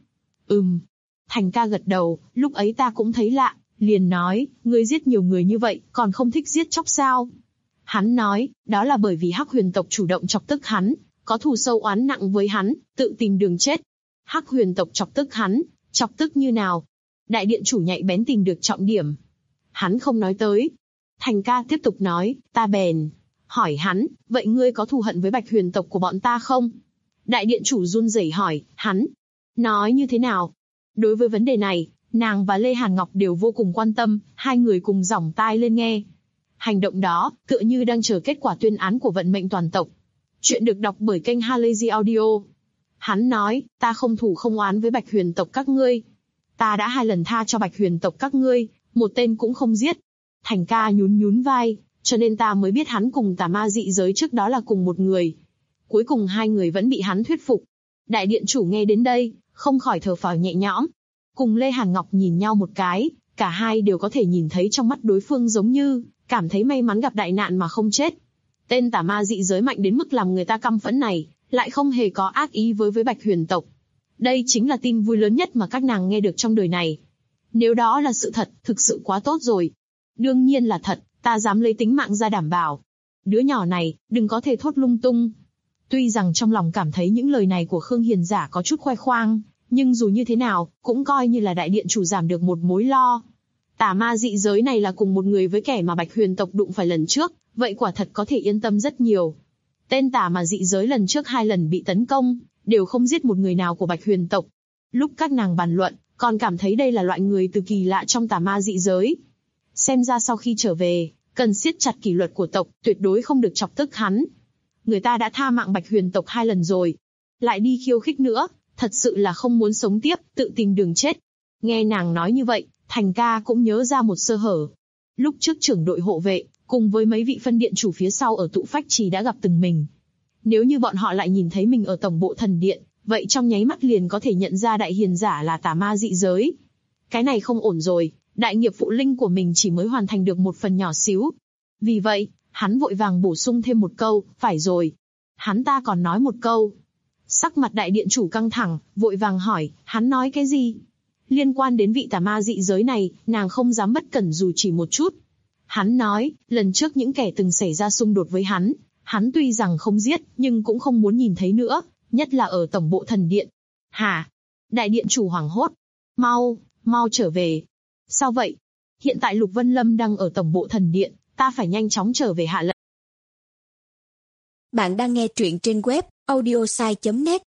Thành ca gật đầu, lúc ấy ta cũng thấy lạ, liền nói, ngươi giết nhiều người như vậy, còn không thích giết chóc sao? Hắn nói, đó là bởi vì Hắc Huyền tộc chủ động chọc tức hắn, có thù sâu oán nặng với hắn, tự tìm đường chết. Hắc Huyền tộc chọc tức hắn, chọc tức như nào? Đại điện chủ nhạy bén tìm được trọng điểm. Hắn không nói tới. Thành ca tiếp tục nói, ta bèn hỏi hắn, vậy ngươi có thù hận với Bạch Huyền tộc của bọn ta không? Đại điện chủ run rẩy hỏi, hắn nói như thế nào? Đối với vấn đề này, nàng và Lê Hàn Ngọc đều vô cùng quan tâm, hai người cùng giỏng tai lên nghe. Hành động đó, tựa như đang chờ kết quả tuyên án của vận mệnh toàn tộc. Chuyện được đọc bởi kênh Halazy Audio. Hắn nói, ta không thù không oán với Bạch Huyền tộc các ngươi. Ta đã 2 lần tha cho Bạch Huyền tộc các ngươi, một tên cũng không giết. Thành ca nhún vai, cho nên ta mới biết hắn cùng tà ma dị giới trước đó là cùng một người. Cuối cùng 2 người vẫn bị hắn thuyết phục. Đại điện chủ nghe đến đây, không khỏi thở phào nhẹ nhõm. Cùng Lê Hàn Ngọc nhìn nhau một cái, cả hai đều có thể nhìn thấy trong mắt đối phương giống như cảm thấy may mắn gặp đại nạn mà không chết. Tên tà ma dị giới mạnh đến mức làm người ta căm phẫn này, lại không hề có ác ý với Bạch Huyền tộc. Đây chính là tin vui lớn nhất mà các nàng nghe được trong đời này. Nếu đó là sự thật, thực sự quá tốt rồi. Đương nhiên là thật, ta dám lấy tính mạng ra đảm bảo. Đứa nhỏ này, đừng có thể thốt lung tung. Tuy rằng trong lòng cảm thấy những lời này của Khương Hiền Giả có chút khoe khoang, nhưng dù như thế nào, cũng coi như là đại điện chủ giảm được một mối lo. Tà ma dị giới này là cùng một người với kẻ mà Bạch Huyền tộc đụng phải lần trước, vậy quả thật có thể yên tâm rất nhiều. Tên tà ma dị giới lần trước 2 lần bị tấn công, đều không giết một người nào của Bạch Huyền tộc. Lúc các nàng bàn luận, còn cảm thấy đây là loại người từ kỳ lạ trong tà ma dị giới. Xem ra sau khi trở về, cần siết chặt kỷ luật của tộc, tuyệt đối không được chọc tức hắn. Người ta đã tha mạng Bạch Huyền tộc 2 lần rồi, lại đi khiêu khích nữa, thật sự là không muốn sống tiếp, tự tìm đường chết. Nghe nàng nói như vậy, Thành ca cũng nhớ ra một sơ hở. Lúc trước trưởng đội hộ vệ, cùng với mấy vị phân điện chủ phía sau ở tụ phách trì đã gặp từng mình. Nếu như bọn họ lại nhìn thấy mình ở tổng bộ thần điện, vậy trong nháy mắt liền có thể nhận ra đại hiền giả là tà ma dị giới. Cái này không ổn rồi, đại nghiệp phụ linh của mình chỉ mới hoàn thành được một phần nhỏ xíu. Vì vậy, Hắn vội vàng bổ sung thêm một câu, phải rồi. Hắn ta còn nói một câu. Sắc mặt đại điện chủ căng thẳng, vội vàng hỏi, hắn nói cái gì? Liên quan đến vị tà ma dị giới này, nàng không dám bất cẩn dù chỉ một chút. Hắn nói, lần trước những kẻ từng xảy ra xung đột với hắn tuy rằng không giết, nhưng cũng không muốn nhìn thấy nữa, nhất là ở tổng bộ thần điện. Hả? Đại điện chủ hoảng hốt. Mau trở về. Sao vậy? Hiện tại Lục Vân Lâm đang ở tổng bộ thần điện, ta phải nhanh chóng trở về hạ lệnh. Bạn đang nghe truyện trên web audiosai.net.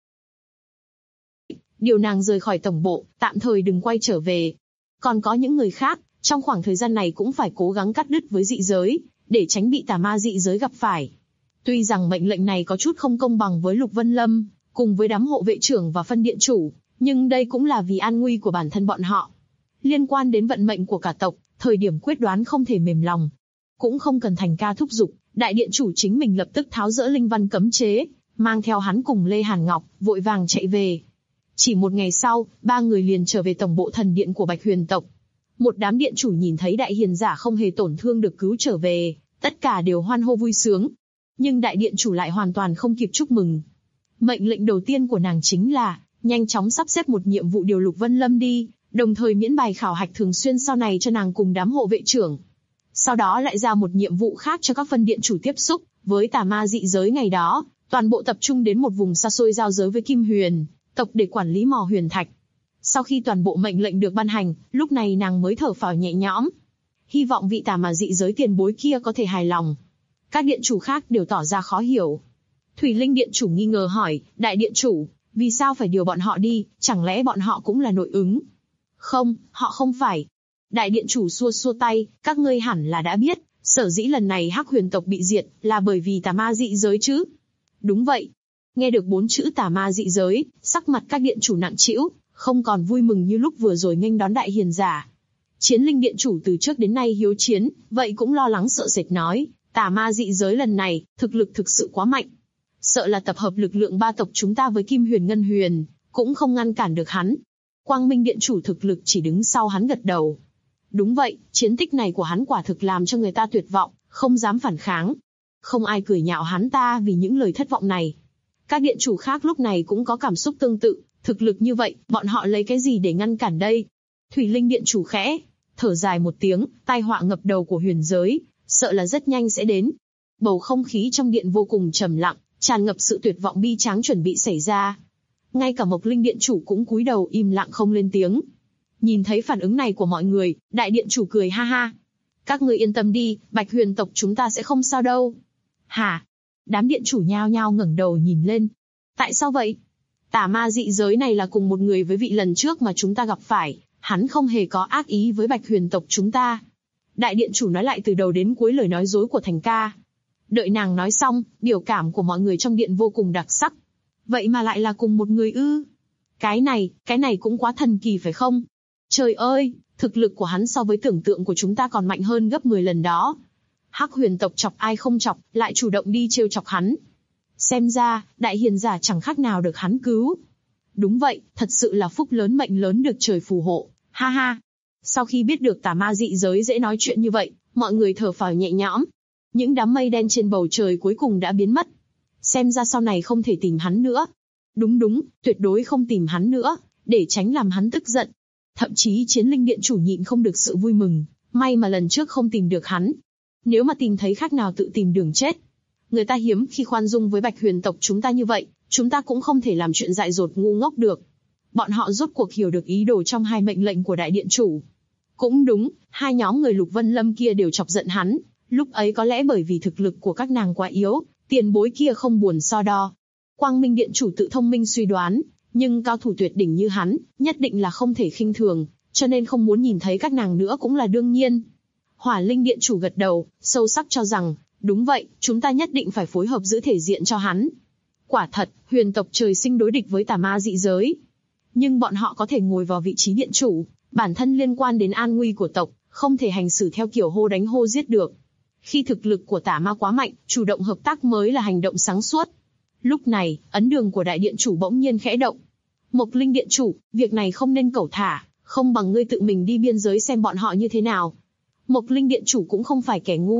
Điều nàng rời khỏi tổng bộ, tạm thời đừng quay trở về. Còn có những người khác, trong khoảng thời gian này cũng phải cố gắng cắt đứt với dị giới, để tránh bị tà ma dị giới gặp phải. Tuy rằng mệnh lệnh này có chút không công bằng với Lục Vân Lâm, cùng với đám hộ vệ trưởng và phân điện chủ, nhưng đây cũng là vì an nguy của bản thân bọn họ. Liên quan đến vận mệnh của cả tộc, thời điểm quyết đoán không thể mềm lòng. Cũng không cần Thành Ca thúc giục, đại điện chủ chính mình lập tức tháo dỡ linh văn cấm chế, mang theo hắn cùng Lê Hàn Ngọc, vội vàng chạy về. Chỉ một ngày sau, ba người liền trở về tổng bộ thần điện của Bạch Huyền tộc. Một đám điện chủ nhìn thấy đại hiền giả không hề tổn thương được cứu trở về, tất cả đều hoan hô vui sướng. Nhưng đại điện chủ lại hoàn toàn không kịp chúc mừng. Mệnh lệnh đầu tiên của nàng chính là, nhanh chóng sắp xếp một nhiệm vụ điều Lục Vân Lâm đi, đồng thời miễn bài khảo hạch thường xuyên sau này cho nàng cùng đám hộ vệ trưởng. Sau đó lại ra một nhiệm vụ khác cho các phân điện chủ tiếp xúc với tà ma dị giới ngày đó, toàn bộ tập trung đến một vùng xa xôi giao giới với Kim Huyền tộc để quản lý mỏ huyền thạch. Sau khi toàn bộ mệnh lệnh được ban hành, lúc này nàng mới thở phào nhẹ nhõm. Hy vọng vị tà ma dị giới tiền bối kia có thể hài lòng. Các điện chủ khác đều tỏ ra khó hiểu. Thủy Linh điện chủ nghi ngờ hỏi, đại điện chủ, vì sao phải điều bọn họ đi, chẳng lẽ bọn họ cũng là nội ứng? Không, họ không phải. Đại điện chủ xua xua tay, các ngươi hẳn là đã biết, sở dĩ lần này Hắc Huyền tộc bị diệt, là bởi vì tà ma dị giới chứ? Đúng vậy. Nghe được 4 chữ tà ma dị giới, sắc mặt các điện chủ nặng trĩu, không còn vui mừng như lúc vừa rồi nghênh đón đại hiền giả. Chiến Linh điện chủ từ trước đến nay hiếu chiến, vậy cũng lo lắng sợ sệt nói, tà ma dị giới lần này, thực lực thực sự quá mạnh. Sợ là tập hợp lực lượng ba tộc chúng ta với Kim Huyền Ngân Huyền, cũng không ngăn cản được hắn. Quang Minh điện chủ thực lực chỉ đứng sau hắn gật đầu. Đúng vậy, chiến tích này của hắn quả thực làm cho người ta tuyệt vọng, không dám phản kháng. Không ai cười nhạo hắn ta vì những lời thất vọng này. Các điện chủ khác lúc này cũng có cảm xúc tương tự, thực lực như vậy, bọn họ lấy cái gì để ngăn cản đây? Thủy Linh điện chủ khẽ thở dài một tiếng, tai họa ngập đầu của huyền giới, sợ là rất nhanh sẽ đến. Bầu không khí trong điện vô cùng trầm lặng, tràn ngập sự tuyệt vọng bi tráng chuẩn bị xảy ra. Ngay cả Mộc Linh điện chủ cũng cúi đầu im lặng không lên tiếng. Nhìn thấy phản ứng này của mọi người, đại điện chủ cười ha ha. Các ngươi yên tâm đi, Bạch Huyền tộc chúng ta sẽ không sao đâu. Hả? Đám điện chủ nhao nhao ngẩng đầu nhìn lên. Tại sao vậy? Tà ma dị giới này là cùng một người với vị lần trước mà chúng ta gặp phải, hắn không hề có ác ý với Bạch Huyền tộc chúng ta. Đại điện chủ nói lại từ đầu đến cuối lời nói dối của Thành Ca. Đợi nàng nói xong, biểu cảm của mọi người trong điện vô cùng đặc sắc. Vậy mà lại là cùng một người ư? Cái này cũng quá thần kỳ phải không? Trời ơi, thực lực của hắn so với tưởng tượng của chúng ta còn mạnh hơn gấp 10 lần đó. Hắc Huyền tộc chọc ai không chọc, lại chủ động đi trêu chọc hắn. Xem ra, đại hiền giả chẳng khác nào được hắn cứu. Đúng vậy, thật sự là phúc lớn mệnh lớn được trời phù hộ, ha ha. Sau khi biết được tà ma dị giới dễ nói chuyện như vậy, mọi người thở phào nhẹ nhõm. Những đám mây đen trên bầu trời cuối cùng đã biến mất. Xem ra sau này không thể tìm hắn nữa. Đúng, tuyệt đối không tìm hắn nữa, để tránh làm hắn tức giận. Thậm chí Chiến Linh điện chủ nhịn không được sự vui mừng, may mà lần trước không tìm được hắn. Nếu mà tìm thấy khác nào tự tìm đường chết. Người ta hiếm khi khoan dung với Bạch Huyền tộc chúng ta như vậy, chúng ta cũng không thể làm chuyện dại dột ngu ngốc được. Bọn họ rốt cuộc hiểu được ý đồ trong hai mệnh lệnh của đại điện chủ. Cũng đúng, hai nhóm người Lục Vân Lâm kia đều chọc giận hắn, lúc ấy có lẽ bởi vì thực lực của các nàng quá yếu, tiền bối kia không buồn so đo. Quang Minh điện chủ tự thông minh suy đoán, nhưng cao thủ tuyệt đỉnh như hắn, nhất định là không thể khinh thường, cho nên không muốn nhìn thấy các nàng nữa cũng là đương nhiên. Hỏa Linh điện chủ gật đầu, sâu sắc cho rằng, đúng vậy, chúng ta nhất định phải phối hợp giữ thể diện cho hắn. Quả thật, huyền tộc trời sinh đối địch với tà ma dị giới. Nhưng bọn họ có thể ngồi vào vị trí điện chủ, bản thân liên quan đến an nguy của tộc, không thể hành xử theo kiểu hô đánh hô giết được. Khi thực lực của tà ma quá mạnh, chủ động hợp tác mới là hành động sáng suốt. Lúc này, ấn đường của đại điện chủ bỗng nhiên khẽ động. Mộc Linh điện chủ, việc này không nên cẩu thả, không bằng ngươi tự mình đi biên giới xem bọn họ như thế nào. Mộc Linh điện chủ cũng không phải kẻ ngu,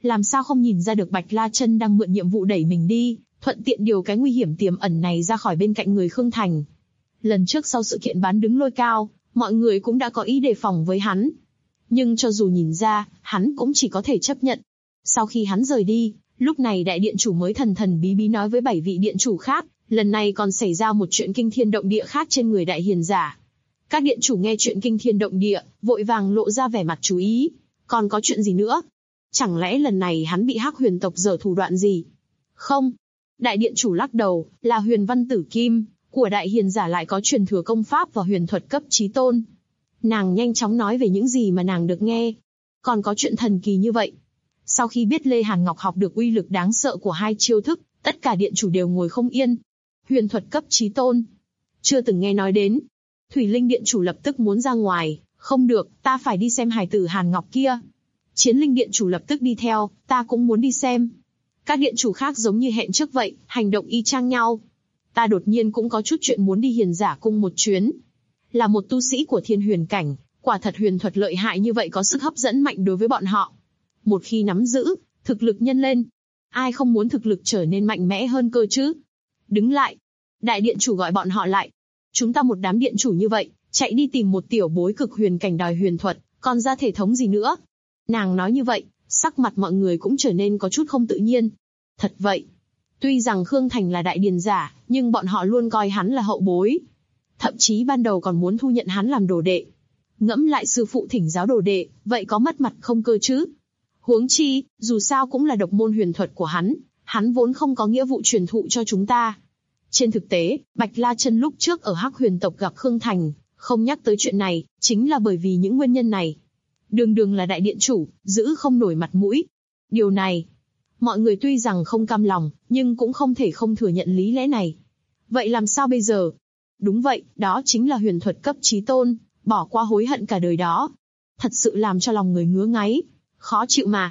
làm sao không nhìn ra được Bạch La Chân đang mượn nhiệm vụ đẩy mình đi, thuận tiện điều cái nguy hiểm tiềm ẩn này ra khỏi bên cạnh người Khương Thành. Lần trước sau sự kiện bán đứng Lôi Cao, mọi người cũng đã có ý đề phòng với hắn. Nhưng cho dù nhìn ra, hắn cũng chỉ có thể chấp nhận. Sau khi hắn rời đi, lúc này đại điện chủ mới thần thần bí bí nói với 7 vị điện chủ khác, lần này còn xảy ra một chuyện kinh thiên động địa khác trên người đại hiền giả. Các điện chủ nghe chuyện kinh thiên động địa, vội vàng lộ ra vẻ mặt chú ý. Còn có chuyện gì nữa? Chẳng lẽ lần này hắn bị Hắc Huyền tộc giở thủ đoạn gì? Không. Đại điện chủ lắc đầu, là Huyền Văn Tử Kim, của đại hiền giả lại có truyền thừa công pháp và huyền thuật cấp chí tôn. Nàng nhanh chóng nói về những gì mà nàng được nghe. Còn có chuyện thần kỳ như vậy. Sau khi biết Lê Hàn Ngọc học được uy lực đáng sợ của 2 chiêu thức, tất cả điện chủ đều ngồi không yên. Huyền thuật cấp chí tôn. Chưa từng nghe nói đến. Thủy Linh điện chủ lập tức muốn ra ngoài. Không được, ta phải đi xem hài tử Hàn Ngọc kia. Chiến Linh điện chủ lập tức đi theo, ta cũng muốn đi xem. Các điện chủ khác giống như hẹn trước vậy, hành động y chang nhau. Ta đột nhiên cũng có chút chuyện muốn đi hiền giả cung một chuyến. Là một tu sĩ của thiên huyền cảnh, quả thật huyền thuật lợi hại như vậy có sức hấp dẫn mạnh đối với bọn họ. Một khi nắm giữ, thực lực nhân lên. Ai không muốn thực lực trở nên mạnh mẽ hơn cơ chứ? Đứng lại. Đại điện chủ gọi bọn họ lại. Chúng ta một đám điện chủ như vậy, chạy đi tìm một tiểu bối cực huyền cảnh đòi huyền thuật, còn ra thể thống gì nữa? Nàng nói như vậy, sắc mặt mọi người cũng trở nên có chút không tự nhiên. Thật vậy. Tuy rằng Khương Thành là đại điền giả, nhưng bọn họ luôn coi hắn là hậu bối. Thậm chí ban đầu còn muốn thu nhận hắn làm đồ đệ. Ngẫm lại sư phụ thỉnh giáo đồ đệ, vậy có mất mặt không cơ chứ? Huống chi, dù sao cũng là độc môn huyền thuật của hắn vốn không có nghĩa vụ truyền thụ cho chúng ta. Trên thực tế, Bạch La Chân lúc trước ở Hắc Huyền tộc gặp Khương Thành, không nhắc tới chuyện này, chính là bởi vì những nguyên nhân này. Đường đường là đại điện chủ, giữ không nổi mặt mũi. Điều này, mọi người tuy rằng không cam lòng, nhưng cũng không thể không thừa nhận lý lẽ này. Vậy làm sao bây giờ? Đúng vậy, đó chính là huyền thuật cấp chí tôn, bỏ qua hối hận cả đời đó. Thật sự làm cho lòng người ngứa ngáy, khó chịu mà.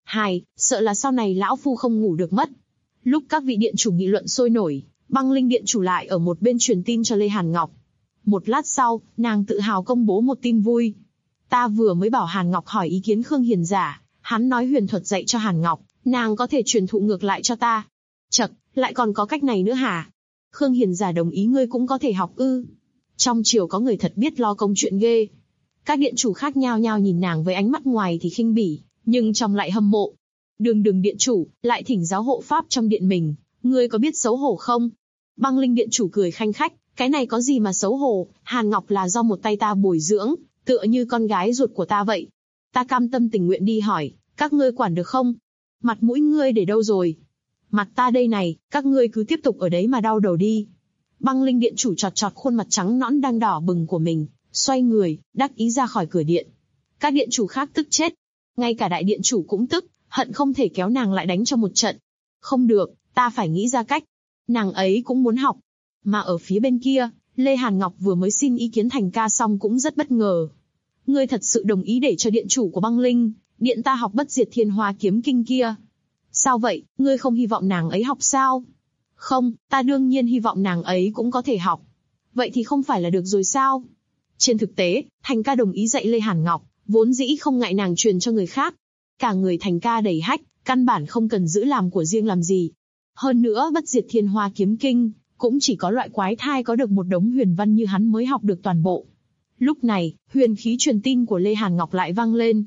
Sợ là sau này lão phu không ngủ được mất. Lúc các vị điện chủ nghị luận sôi nổi, Băng Linh điện chủ lại ở một bên truyền tin cho Lê Hàn Ngọc. Một lát sau, nàng tự hào công bố một tin vui. Ta vừa mới bảo Hàn Ngọc hỏi ý kiến Khương hiền giả, hắn nói huyền thuật dạy cho Hàn Ngọc, nàng có thể truyền thụ ngược lại cho ta. Chậc, lại còn có cách này nữa hả? Khương hiền giả đồng ý ngươi cũng có thể học ư? Trong triều có người thật biết lo công chuyện ghê. Các điện chủ khác nhao nhao nhìn nàng với ánh mắt ngoài thì khinh bỉ, nhưng trong lại hâm mộ. Đường đường điện chủ, lại thỉnh giáo hộ pháp trong điện mình, ngươi có biết xấu hổ không? Băng Linh điện chủ cười khanh khách, cái này có gì mà xấu hổ, Hàn Ngọc là do một tay ta bồi dưỡng, tựa như con gái ruột của ta vậy. Ta cam tâm tình nguyện đi hỏi, các ngươi quản được không? Mặt mũi ngươi để đâu rồi? Mặt ta đây này, các ngươi cứ tiếp tục ở đấy mà đau đầu đi. Băng Linh điện chủ chọt chọt khuôn mặt trắng nõn đang đỏ bừng của mình, xoay người, đắc ý ra khỏi cửa điện. Các điện chủ khác tức chết. Ngay cả đại điện chủ cũng tức, hận không thể kéo nàng lại đánh cho một trận. Không được, ta phải nghĩ ra cách. Nàng ấy cũng muốn học. Mà ở phía bên kia, Lê Hàn Ngọc vừa mới xin ý kiến Thành ca xong cũng rất bất ngờ. Ngươi thật sự đồng ý để cho điện chủ của Băng Linh, điện ta học bất diệt thiên hoa kiếm kinh kia. Sao vậy, ngươi không hy vọng nàng ấy học sao? Không, ta đương nhiên hy vọng nàng ấy cũng có thể học. Vậy thì không phải là được rồi sao? Trên thực tế, Thành ca đồng ý dạy Lê Hàn Ngọc, vốn dĩ không ngại nàng truyền cho người khác. Cả người Thành ca đầy hách, căn bản không cần giữ làm của riêng làm gì. Hơn nữa bất diệt thiên hoa kiếm kinh, cũng chỉ có loại quái thai có được một đống huyền văn như hắn mới học được toàn bộ. Lúc này, huyền khí truyền tin của Lê Hàn Ngọc lại vang lên.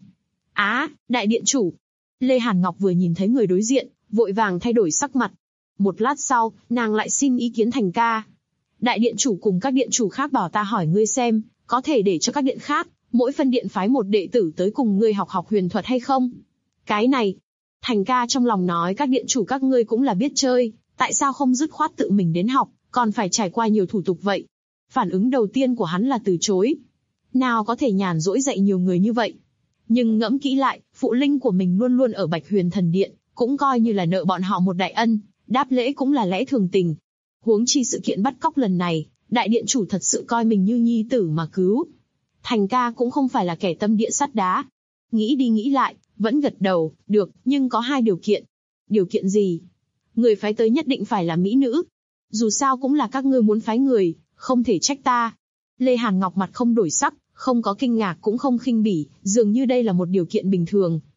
Đại điện chủ. Lê Hàn Ngọc vừa nhìn thấy người đối diện, vội vàng thay đổi sắc mặt. Một lát sau, nàng lại xin ý kiến Thành ca. Đại điện chủ cùng các điện chủ khác bảo ta hỏi ngươi xem, có thể để cho các điện khác, mỗi phân điện phái một đệ tử tới cùng ngươi học huyền thuật hay không? Cái này, Thành ca trong lòng nói các điện chủ các ngươi cũng là biết chơi, tại sao không dứt khoát tự mình đến học, còn phải trải qua nhiều thủ tục vậy? Phản ứng đầu tiên của hắn là từ chối. Nào có thể nhàn rỗi dạy nhiều người như vậy? Nhưng ngẫm kỹ lại, phụ linh của mình luôn luôn ở Bạch Huyền Thần Điện, cũng coi như là nợ bọn họ một đại ân, đáp lễ cũng là lẽ thường tình. Huống chi sự kiện bắt cóc lần này, đại điện chủ thật sự coi mình như nhi tử mà cứu. Thành ca cũng không phải là kẻ tâm địa sắt đá. Nghĩ đi nghĩ lại, vẫn gật đầu, được, nhưng có 2 điều kiện. Điều kiện gì? Người phái tới nhất định phải là mỹ nữ. Dù sao cũng là các ngươi muốn phái người, không thể trách ta. Lê Hàn Ngọc mặt không đổi sắc, không có kinh ngạc cũng không khinh bỉ, dường như đây là một điều kiện bình thường.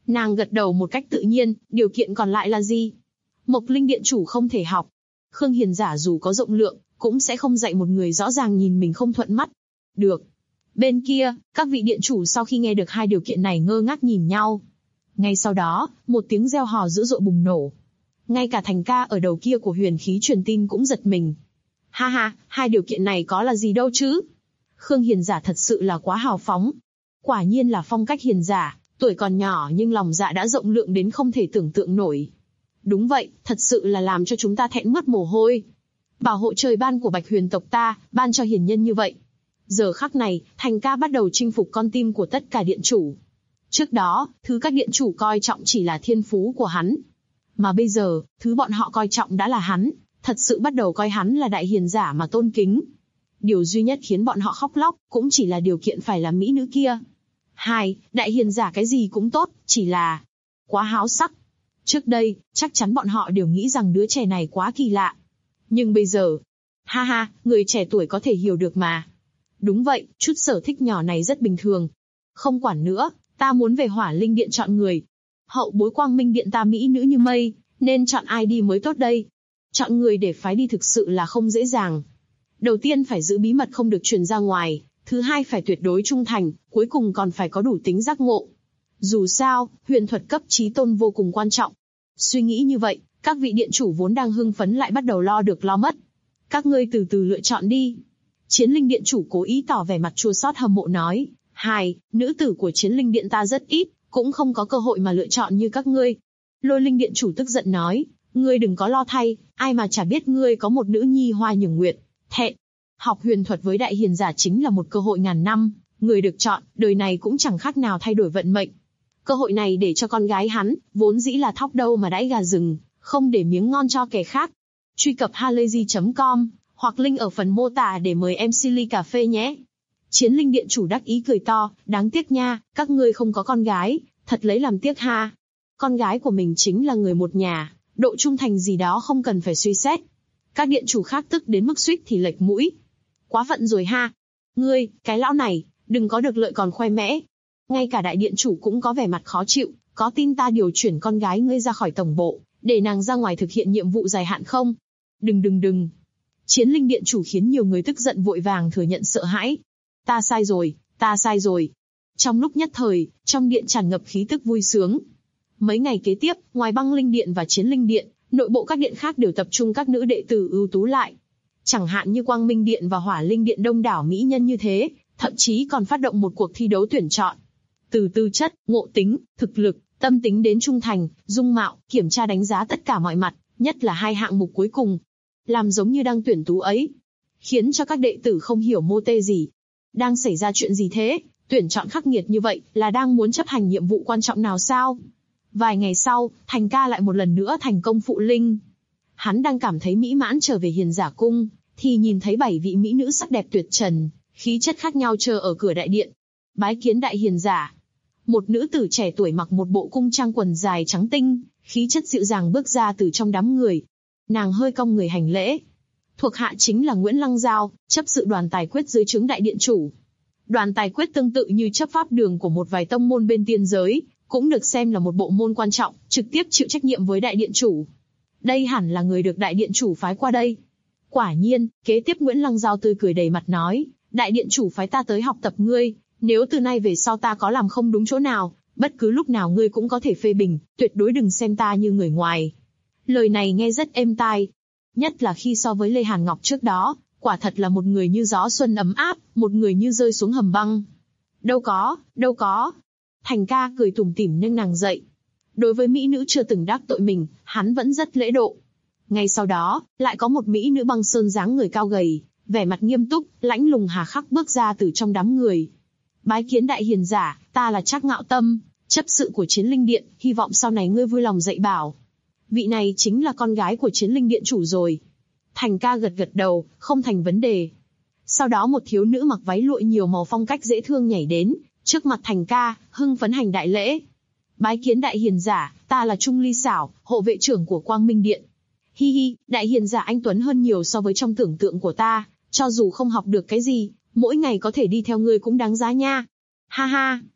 Nàng gật đầu một cách tự nhiên, điều kiện còn lại là gì? Mộc Linh Điện chủ không thể học. Khương Hiền giả dù có rộng lượng, cũng sẽ không dạy một người rõ ràng nhìn mình không thuận mắt. Được. Bên kia, các vị điện chủ sau khi nghe được hai điều kiện này ngơ ngác nhìn nhau. Ngay sau đó, một tiếng reo hò dữ dội bùng nổ. Ngay cả Thành Ca ở đầu kia của huyền khí truyền tin cũng giật mình. Ha ha, hai điều kiện này có là gì đâu chứ? Khương Hiền giả thật sự là quá hào phóng. Quả nhiên là phong cách hiền giả, tuổi còn nhỏ nhưng lòng dạ đã rộng lượng đến không thể tưởng tượng nổi. Đúng vậy, thật sự là làm cho chúng ta thẹn mất mồ hôi. Bảo hộ trời ban của Bạch Huyền tộc ta, ban cho hiền nhân như vậy. Giờ khắc này, Thành Ca bắt đầu chinh phục con tim của tất cả điện chủ. Trước đó, thứ các điện chủ coi trọng chỉ là thiên phú của hắn. Mà bây giờ, thứ bọn họ coi trọng đã là hắn, thật sự bắt đầu coi hắn là đại hiền giả mà tôn kính. Điều duy nhất khiến bọn họ khóc lóc, cũng chỉ là điều kiện phải là mỹ nữ kia. Hai, đại hiền giả cái gì cũng tốt, chỉ là quá háo sắc. Trước đây, chắc chắn bọn họ đều nghĩ rằng đứa trẻ này quá kỳ lạ. Nhưng bây giờ, ha ha, người trẻ tuổi có thể hiểu được mà. Đúng vậy, chút sở thích nhỏ này rất bình thường. Không quản nữa, ta muốn về Hỏa Linh Điện chọn người. Hậu bối Quang Minh Điện ta mỹ nữ như mây, nên chọn ai đi mới tốt đây? Chọn người để phái đi thực sự là không dễ dàng. Đầu tiên phải giữ bí mật không được truyền ra ngoài, thứ hai phải tuyệt đối trung thành, cuối cùng còn phải có đủ tính giác ngộ. Dù sao, huyền thuật cấp chí tôn vô cùng quan trọng. Suy nghĩ như vậy, các vị điện chủ vốn đang hưng phấn lại bắt đầu lo được lo mất. Các ngươi từ từ lựa chọn đi. Chiến Linh Điện chủ cố ý tỏ vẻ mặt chua xót hâm mộ nói, hai, nữ tử của Chiến Linh Điện ta rất ít, cũng không có cơ hội mà lựa chọn như các ngươi. Lôi Linh Điện chủ tức giận nói, ngươi đừng có lo thay, ai mà chả biết ngươi có một nữ nhi Hoa Nhường Nguyệt. Thẹn. Học huyền thuật với đại hiền giả chính là một cơ hội ngàn năm, người được chọn, đời này cũng chẳng khác nào thay đổi vận mệnh. Cơ hội này để cho con gái hắn, vốn dĩ là thóc đâu mà đãi gà rừng, không để miếng ngon cho kẻ khác. Truy cập halayzi.com, hoặc link ở phần mô tả để mời MC ly cà phê nhé. Chiến Linh Điện chủ đắc ý cười to, đáng tiếc nha, các ngươi không có con gái, thật lấy làm tiếc ha. Con gái của mình chính là người một nhà, độ trung thành gì đó không cần phải suy xét. Các điện chủ khác tức đến mức suýt thì lệch mũi. Quá phận rồi ha. Ngươi, cái lão này, đừng có được lợi còn khoe mẽ. Ngay cả đại điện chủ cũng có vẻ mặt khó chịu, có tin ta điều chuyển con gái ngươi ra khỏi tổng bộ, để nàng ra ngoài thực hiện nhiệm vụ dài hạn không? Đừng. Chiến Linh Điện chủ khiến nhiều người tức giận vội vàng thừa nhận sợ hãi. Ta sai rồi. Trong lúc nhất thời, trong điện tràn ngập khí tức vui sướng. Mấy ngày kế tiếp, ngoài Băng Linh Điện và Chiến Linh Điện, nội bộ các điện khác đều tập trung các nữ đệ tử ưu tú lại. Chẳng hạn như Quang Minh Điện và Hỏa Linh Điện đông đảo mỹ nhân như thế, thậm chí còn phát động một cuộc thi đấu tuyển chọn. Từ tư chất, ngộ tính, thực lực, tâm tính đến trung thành, dung mạo, kiểm tra đánh giá tất cả mọi mặt, nhất là hai hạng mục cuối cùng. Làm giống như đang tuyển tú ấy. Khiến cho các đệ tử không hiểu mô tê gì. Đang xảy ra chuyện gì thế? Tuyển chọn khắc nghiệt như vậy, là đang muốn chấp hành nhiệm vụ quan trọng nào sao? Vài ngày sau, Thành Ca lại một lần nữa thành công phụ linh. Hắn đang cảm thấy mỹ mãn trở về Hiền Giả Cung, thì nhìn thấy 7 vị mỹ nữ sắc đẹp tuyệt trần, khí chất khác nhau chờ ở cửa đại điện. Bái kiến đại hiền giả. Một nữ tử trẻ tuổi mặc một bộ cung trang quần dài trắng tinh, khí chất dịu dàng bước ra từ trong đám người. Nàng hơi cong người hành lễ. Thuộc hạ chính là Nguyễn Lăng Giao, chấp sự đoàn tài quyết dưới trướng đại điện chủ. Đoàn tài quyết tương tự như chấp pháp đường của một vài tông môn bên tiên giới, cũng được xem là một bộ môn quan trọng, trực tiếp chịu trách nhiệm với đại điện chủ. Đây hẳn là người được đại điện chủ phái qua đây. Quả nhiên, kế tiếp Nguyễn Lăng Giao tươi cười đầy mặt nói, đại điện chủ phái ta tới học tập ngươi, nếu từ nay về sau ta có làm không đúng chỗ nào, bất cứ lúc nào ngươi cũng có thể phê bình, tuyệt đối đừng xem ta như người ngoài. Lời này nghe rất êm tai, nhất là khi so với Lê Hàn Ngọc trước đó, quả thật là một người như gió xuân ấm áp, một người như rơi xuống hầm băng. Đâu có. Thành Ca cười tủm tỉm nâng nàng dậy. Đối với mỹ nữ chưa từng đắc tội mình, hắn vẫn rất lễ độ. Ngay sau đó, lại có một mỹ nữ băng sơn dáng người cao gầy, vẻ mặt nghiêm túc, lãnh lùng hà khắc bước ra từ trong đám người. Bái kiến đại hiền giả, ta là Trác Ngạo Tâm, chấp sự của Chiến Linh Điện, hy vọng sau này ngươi vui lòng dạy bảo. Vị này chính là con gái của Chiến Linh Điện chủ rồi. Thành Ca gật gật đầu, không thành vấn đề. Sau đó một thiếu nữ mặc váy lụa nhiều màu phong cách dễ thương nhảy đến, trước mặt Thành Ca, hưng phấn hành đại lễ. Bái kiến đại hiền giả, ta là Trung Ly Xảo, hộ vệ trưởng của Quang Minh Điện. Hi hi, đại hiền giả anh tuấn hơn nhiều so với trong tưởng tượng của ta, cho dù không học được cái gì, mỗi ngày có thể đi theo ngươi cũng đáng giá nha. Ha ha.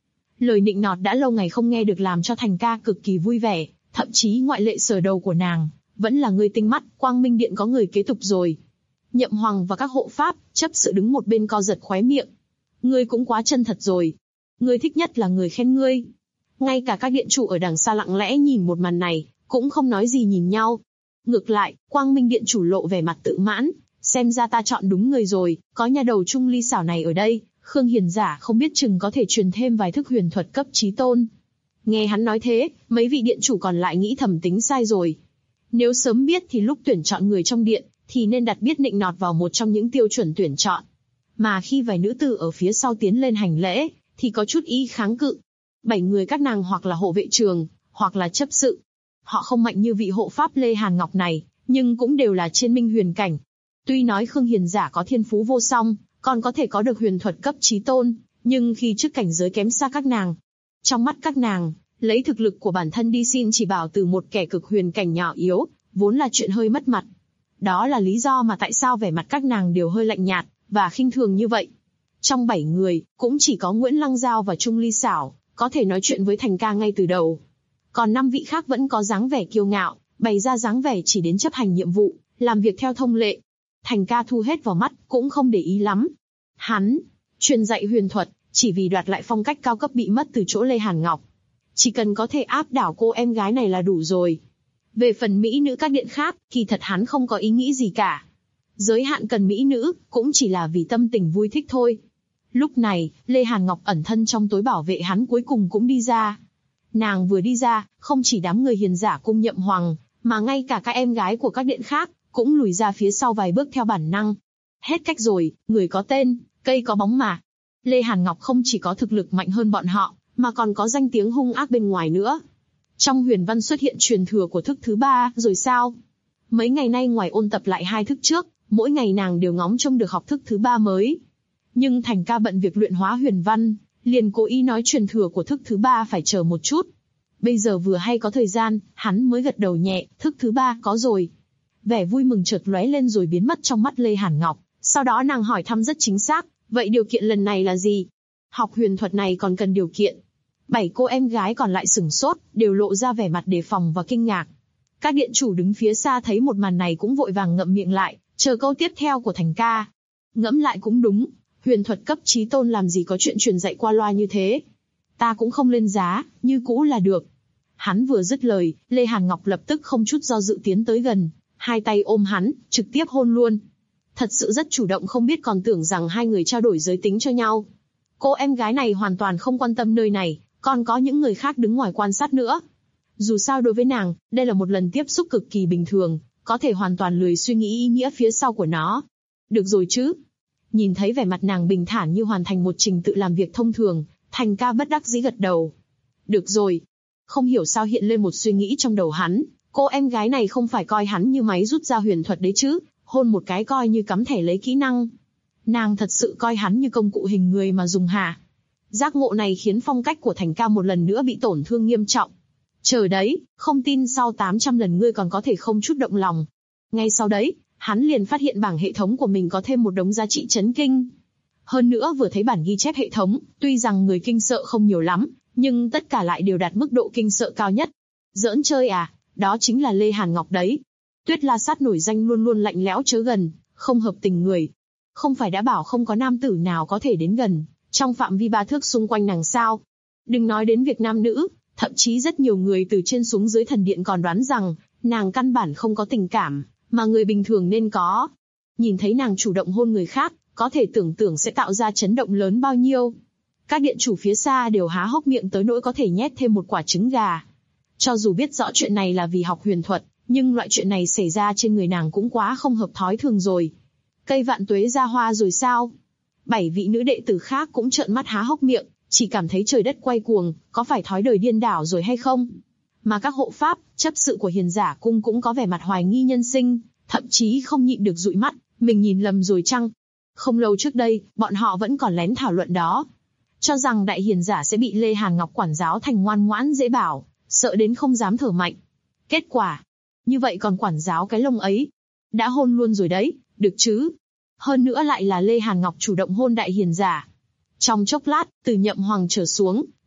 Lời nịnh nọt đã lâu ngày không nghe được làm cho Thành ca cực kỳ vui vẻ, thậm chí ngoại lệ sở đầu của nàng, vẫn là người tinh mắt, Quang Minh Điện có người kế tục rồi. Nhậm Hoàng và các hộ pháp, chấp sự đứng một bên co giật khóe miệng. Ngươi cũng quá chân thật rồi. Ngươi thích nhất là người khen ngươi. Ngay cả các điện chủ ở đằng xa lặng lẽ nhìn một màn này, cũng không nói gì nhìn nhau. Ngược lại, Quang Minh Điện chủ lộ vẻ mặt tự mãn, xem ra ta chọn đúng người rồi, có nhà đầu Trung Ly xảo này ở đây, Khương Hiền Giả không biết chừng có thể truyền thêm vài thức huyền thuật cấp chí tôn. Nghe hắn nói thế, mấy vị điện chủ còn lại nghĩ thầm tính sai rồi. Nếu sớm biết thì lúc tuyển chọn người trong điện, thì nên đặt biết nịnh nọt vào một trong những tiêu chuẩn tuyển chọn. Mà khi vài nữ tử ở phía sau tiến lên hành lễ, thì có chút ý kháng cự. 7 người các nàng hoặc là hộ vệ trường, hoặc là chấp sự. Họ không mạnh như vị hộ pháp Lê Hàn Ngọc này, nhưng cũng đều là trên minh huyền cảnh. Tuy nói Khương Hiền Giả có thiên phú vô song, còn có thể có được huyền thuật cấp chí tôn, nhưng khi trước cảnh giới kém xa các nàng. Trong mắt các nàng, lấy thực lực của bản thân đi xin chỉ bảo từ một kẻ cực huyền cảnh nhỏ yếu, vốn là chuyện hơi mất mặt. Đó là lý do mà tại sao vẻ mặt các nàng đều hơi lạnh nhạt, và khinh thường như vậy. Trong 7 người, cũng chỉ có Nguyễn Lăng Giao và Trung Ly Xảo, có thể nói chuyện với Thành ca ngay từ đầu. Còn 5 vị khác vẫn có dáng vẻ kiêu ngạo, bày ra dáng vẻ chỉ đến chấp hành nhiệm vụ, làm việc theo thông lệ. Thành ca thu hết vào mắt, cũng không để ý lắm. Hắn, truyền dạy huyền thuật, chỉ vì đoạt lại phong cách cao cấp bị mất từ chỗ Lê Hàn Ngọc. Chỉ cần có thể áp đảo cô em gái này là đủ rồi. Về phần mỹ nữ các điện khác, kỳ thật hắn không có ý nghĩ gì cả. Giới hạn cần mỹ nữ, cũng chỉ là vì tâm tình vui thích thôi. Lúc này, Lê Hàn Ngọc ẩn thân trong tối bảo vệ hắn cuối cùng cũng đi ra. Nàng vừa đi ra, không chỉ đám người Hiền Giả cung Nhậm Hoàng, mà ngay cả các em gái của các điện khác, cũng lùi ra phía sau vài bước theo bản năng. Hết cách rồi, người có tên, cây có bóng mà. Lê Hàn Ngọc không chỉ có thực lực mạnh hơn bọn họ, mà còn có danh tiếng hung ác bên ngoài nữa. Trong huyền văn xuất hiện truyền thừa của thức thứ 3, rồi sao? Mấy ngày nay ngoài ôn tập lại 2 thức trước, mỗi ngày nàng đều ngóng trông được học thức thứ 3 mới. Nhưng Thành ca bận việc luyện hóa huyền văn, liền cố ý nói truyền thừa của thức thứ 3 phải chờ một chút. Bây giờ vừa hay có thời gian, hắn mới gật đầu nhẹ, thức thứ 3 có rồi. Vẻ vui mừng chợt lóe lên rồi biến mất trong mắt Lê Hàn Ngọc, sau đó nàng hỏi thăm rất chính xác, vậy điều kiện lần này là gì? Học huyền thuật này còn cần điều kiện. 7 cô em gái còn lại sửng sốt, đều lộ ra vẻ mặt đề phòng và kinh ngạc. Các điện chủ đứng phía xa thấy một màn này cũng vội vàng ngậm miệng lại, chờ câu tiếp theo của Thành ca. Ngẫm lại cũng đúng, huyền thuật cấp chí tôn làm gì có chuyện truyền dạy qua loa như thế. Ta cũng không lên giá, như cũ là được. Hắn vừa dứt lời, Lê Hàn Ngọc lập tức không chút do dự tiến tới gần, 2 tay ôm hắn, trực tiếp hôn luôn. Thật sự rất chủ động, không biết còn tưởng rằng hai người trao đổi giới tính cho nhau. Cô em gái này hoàn toàn không quan tâm nơi này, còn có những người khác đứng ngoài quan sát nữa. Dù sao đối với nàng, đây là một lần tiếp xúc cực kỳ bình thường, có thể hoàn toàn lười suy nghĩ ý nghĩa phía sau của nó. Được rồi chứ. Nhìn thấy vẻ mặt nàng bình thản như hoàn thành một trình tự làm việc thông thường, Thành ca bất đắc dĩ gật đầu. Được rồi. Không hiểu sao hiện lên một suy nghĩ trong đầu hắn, cô em gái này không phải coi hắn như máy rút ra huyền thuật đấy chứ, hôn một cái coi như cắm thẻ lấy kỹ năng. Nàng thật sự coi hắn như công cụ hình người mà dùng hả? Giác ngộ này khiến phong cách của Thành ca một lần nữa bị tổn thương nghiêm trọng. Chờ đấy, không tin sau 800 lần ngươi còn có thể không chút động lòng. Ngay sau đấy, hắn liền phát hiện bảng hệ thống của mình có thêm một đống giá trị chấn kinh. Hơn nữa vừa thấy bản ghi chép hệ thống, tuy rằng người kinh sợ không nhiều lắm, nhưng tất cả lại đều đạt mức độ kinh sợ cao nhất. Giỡn chơi à, đó chính là Lê Hàn Ngọc đấy. Tuyết La Sát nổi danh luôn luôn lạnh lẽo chớ gần, không hợp tình người. Không phải đã bảo không có nam tử nào có thể đến gần, trong phạm vi 3 thước xung quanh nàng sao. Đừng nói đến việc nam nữ, thậm chí rất nhiều người từ trên xuống dưới thần điện còn đoán rằng, nàng căn bản không có tình cảm, mà người bình thường nên có. Nhìn thấy nàng chủ động hôn người khác, có thể tưởng tượng sẽ tạo ra chấn động lớn bao nhiêu. Các điện chủ phía xa đều há hốc miệng tới nỗi có thể nhét thêm một quả trứng gà. Cho dù biết rõ chuyện này là vì học huyền thuật, nhưng loại chuyện này xảy ra trên người nàng cũng quá không hợp thói thường rồi. Cây vạn tuế ra hoa rồi sao? 7 vị nữ đệ tử khác cũng trợn mắt há hốc miệng, chỉ cảm thấy trời đất quay cuồng, có phải thói đời điên đảo rồi hay không? Mà các hộ pháp, chấp sự của Hiền Giả cung cũng có vẻ mặt hoài nghi nhân sinh, thậm chí không nhịn được dụi mắt, mình nhìn lầm rồi chăng? Không lâu trước đây, bọn họ vẫn còn lén thảo luận đó. Cho rằng đại hiền giả sẽ bị Lê Hàn Ngọc quản giáo thành ngoan ngoãn dễ bảo, sợ đến không dám thở mạnh. Kết quả, như vậy còn quản giáo cái lông ấy. Đã hôn luôn rồi đấy, được chứ? Hơn nữa lại là Lê Hàn Ngọc chủ động hôn đại hiền giả. Trong chốc lát, từ Nhậm Hoàng trở xuống,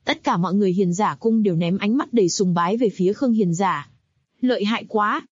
Tất cả mọi người Hiền Giả cung đều ném ánh mắt đầy sùng bái về phía Khương Hiền Giả. Lợi hại quá!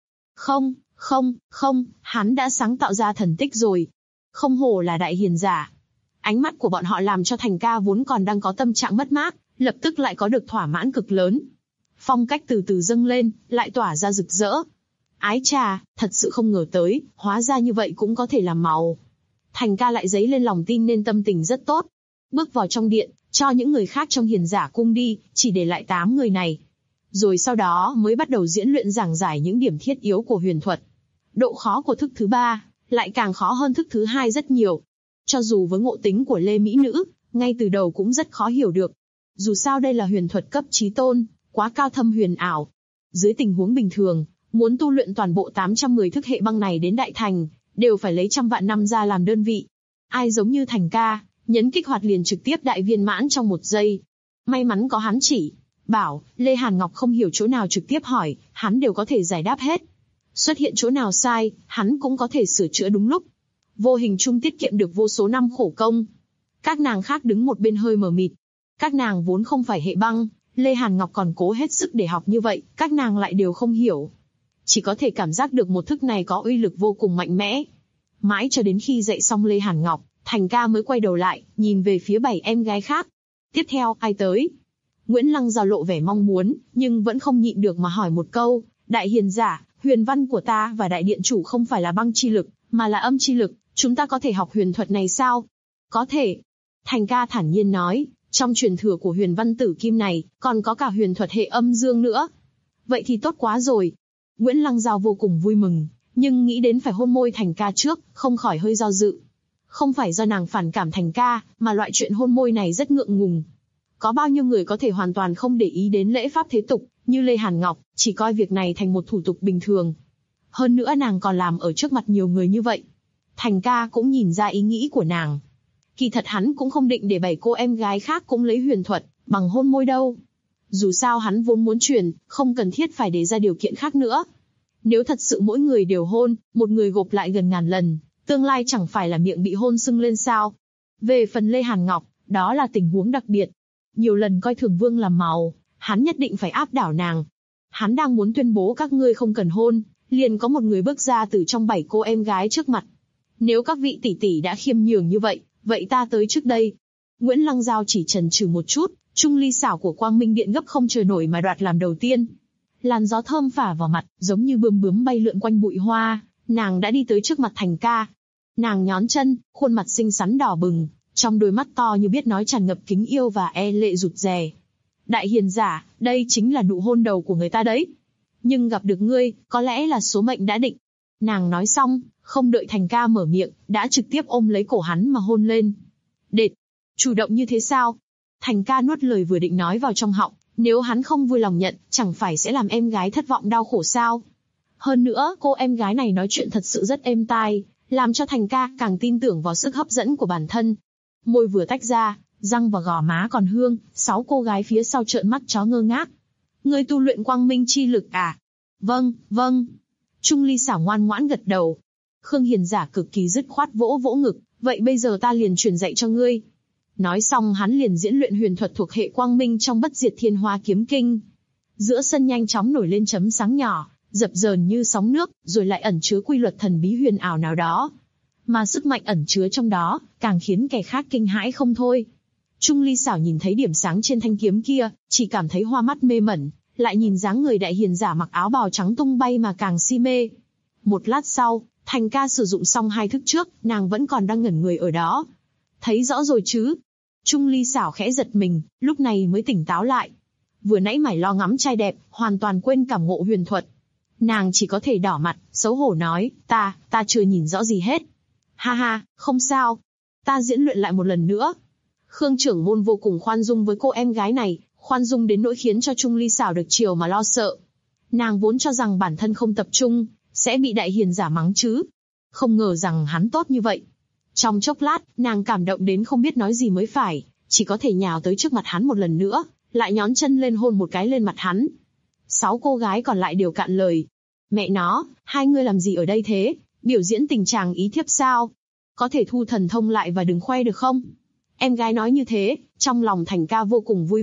Không, hắn đã sáng tạo ra thần tích rồi. Không hổ là đại hiền giả. Ánh mắt của bọn họ làm cho Thành ca vốn còn đang có tâm trạng mất mát, lập tức lại có được thỏa mãn cực lớn. Phong cách từ từ dâng lên, lại tỏa ra rực rỡ. Ái chà, thật sự không ngờ tới, hóa ra như vậy cũng có thể làm màu. Thành ca lại dấy lên lòng tin nên tâm tình rất tốt. Bước vào trong điện, cho những người khác trong Hiền Giả cung đi, chỉ để lại 8 người này. Rồi sau đó mới bắt đầu diễn luyện giảng giải những điểm thiết yếu của huyền thuật. Độ khó của thức thứ 3 lại càng khó hơn thức thứ 2 rất nhiều. Cho dù với ngộ tính của Lê Mỹ Nữ, ngay từ đầu cũng rất khó hiểu được. Dù sao đây là huyền thuật cấp chí tôn, quá cao thâm huyền ảo. Dưới tình huống bình thường, muốn tu luyện toàn bộ 810 thức hệ băng này đến đại thành, đều phải lấy trăm vạn năm ra làm đơn vị. Ai giống như Thành ca, nhấn kích hoạt liền trực tiếp đại viên mãn trong 1 giây. May mắn có hắn chỉ bảo, Lê Hàn Ngọc không hiểu chỗ nào trực tiếp hỏi, hắn đều có thể giải đáp hết. Xuất hiện chỗ nào sai, hắn cũng có thể sửa chữa đúng lúc. Vô hình chung tiết kiệm được vô số năm khổ công. Các nàng khác đứng một bên hơi mờ mịt. Các nàng vốn không phải hệ băng, Lê Hàn Ngọc còn cố hết sức để học như vậy, các nàng lại đều không hiểu. Chỉ có thể cảm giác được một thức này có uy lực vô cùng mạnh mẽ. Mãi cho đến khi dạy xong Lê Hàn Ngọc, Thành ca mới quay đầu lại, nhìn về phía 7 em gái khác. Tiếp theo, ai tới? Nguyễn Lăng Giao lộ vẻ mong muốn, nhưng vẫn không nhịn được mà hỏi một câu, đại hiền giả, huyền văn của ta và đại điện chủ không phải là băng chi lực, mà là âm chi lực, chúng ta có thể học huyền thuật này sao? Có thể. Thành ca thản nhiên nói, trong truyền thừa của huyền văn tử kim này, còn có cả huyền thuật hệ âm dương nữa. Vậy thì tốt quá rồi. Nguyễn Lăng Giao vô cùng vui mừng, nhưng nghĩ đến phải hôn môi Thành ca trước, không khỏi hơi do dự. Không phải do nàng phản cảm Thành ca, mà loại chuyện hôn môi này rất ngượng ngùng. Có bao nhiêu người có thể hoàn toàn không để ý đến lễ pháp thế tục, như Lê Hàn Ngọc, chỉ coi việc này thành một thủ tục bình thường. Hơn nữa nàng còn làm ở trước mặt nhiều người như vậy. Thành ca cũng nhìn ra ý nghĩ của nàng. Kỳ thật hắn cũng không định để 7 cô em gái khác cũng lấy huyền thuật, bằng hôn môi đâu. Dù sao hắn vốn muốn truyền, không cần thiết phải đề ra điều kiện khác nữa. Nếu thật sự mỗi người đều hôn, một người gộp lại gần ngàn lần, tương lai chẳng phải là miệng bị hôn sưng lên sao. Về phần Lê Hàn Ngọc, đó là tình huống đặc biệt. Nhiều lần coi thường Vương làm màu, hắn nhất định phải áp đảo nàng. Hắn đang muốn tuyên bố các ngươi không cần hôn, liền có một người bước ra từ trong 7 cô em gái trước mặt. Nếu các vị tỷ tỷ đã khiêm nhường như vậy, vậy ta tới trước đây. Nguyễn Lăng Giao chỉ chần chừ một chút, Trung Ly xảo của Quang Minh Điện gấp không chờ nổi mà đoạt làm đầu tiên. Làn gió thơm phả vào mặt, giống như bướm bướm bay lượn quanh bụi hoa, nàng đã đi tới trước mặt Thành ca. Nàng nhón chân, khuôn mặt xinh xắn đỏ bừng, trong đôi mắt to như biết nói tràn ngập kính yêu và e lệ rụt rè. Đại hiền giả, đây chính là nụ hôn đầu của người ta đấy. Nhưng gặp được ngươi, có lẽ là số mệnh đã định. Nàng nói xong, không đợi Thành ca mở miệng, đã trực tiếp ôm lấy cổ hắn mà hôn lên. Đệt, chủ động như thế sao? Thành ca nuốt lời vừa định nói vào trong họng, nếu hắn không vui lòng nhận, chẳng phải sẽ làm em gái thất vọng đau khổ sao? Hơn nữa, cô em gái này nói chuyện thật sự rất êm tai, làm cho Thành ca càng tin tưởng vào sức hấp dẫn của bản thân. Môi vừa tách ra, răng và gò má còn hương, 6 cô gái phía sau trợn mắt chó ngơ ngác. Ngươi tu luyện quang minh chi lực à? Vâng. Trung Ly xảo ngoan ngoãn gật đầu. Khương Hiền giả cực kỳ dứt khoát vỗ vỗ ngực, vậy bây giờ ta liền truyền dạy cho ngươi. Nói xong hắn liền diễn luyện huyền thuật thuộc hệ quang minh trong Bất Diệt Thiên Hoa Kiếm Kinh. Giữa sân nhanh chóng nổi lên chấm sáng nhỏ, dập dờn như sóng nước, rồi lại ẩn chứa quy luật thần bí huyền ảo nào đó. Mà sức mạnh ẩn chứa trong đó, càng khiến kẻ khác kinh hãi không thôi. Trung Ly xảo nhìn thấy điểm sáng trên thanh kiếm kia, chỉ cảm thấy hoa mắt mê mẩn, lại nhìn dáng người đại hiền giả mặc áo bào trắng tung bay mà càng si mê. Một lát sau, Thành ca sử dụng xong 2 thức trước, nàng vẫn còn đang ngẩn người ở đó. Thấy rõ rồi chứ? Trung Ly xảo khẽ giật mình, lúc này mới tỉnh táo lại. Vừa nãy mải lo ngắm trai đẹp, hoàn toàn quên cảm ngộ huyền thuật. Nàng chỉ có thể đỏ mặt, xấu hổ nói, ta chưa nhìn rõ gì hết. Ha, không sao. Ta diễn luyện lại một lần nữa. Khương trưởng môn vô cùng khoan dung với cô em gái này, khoan dung đến nỗi khiến cho Trung Ly xảo được chiều mà lo sợ. Nàng vốn cho rằng bản thân không tập trung, sẽ bị đại hiền giả mắng chứ. Không ngờ rằng hắn tốt như vậy. Trong chốc lát, nàng cảm động đến không biết nói gì mới phải, chỉ có thể nhào tới trước mặt hắn một lần nữa, lại nhón chân lên hôn một cái lên mặt hắn. 6 cô gái còn lại đều cạn lời. Mẹ nó, hai ngươi làm gì ở đây thế? Biểu diễn tình chàng ý thiếp sao? Có thể thu thần thông lại và đừng khoe được không? Em gái nói như thế, trong lòng Thành ca vô cùng vui vẻ,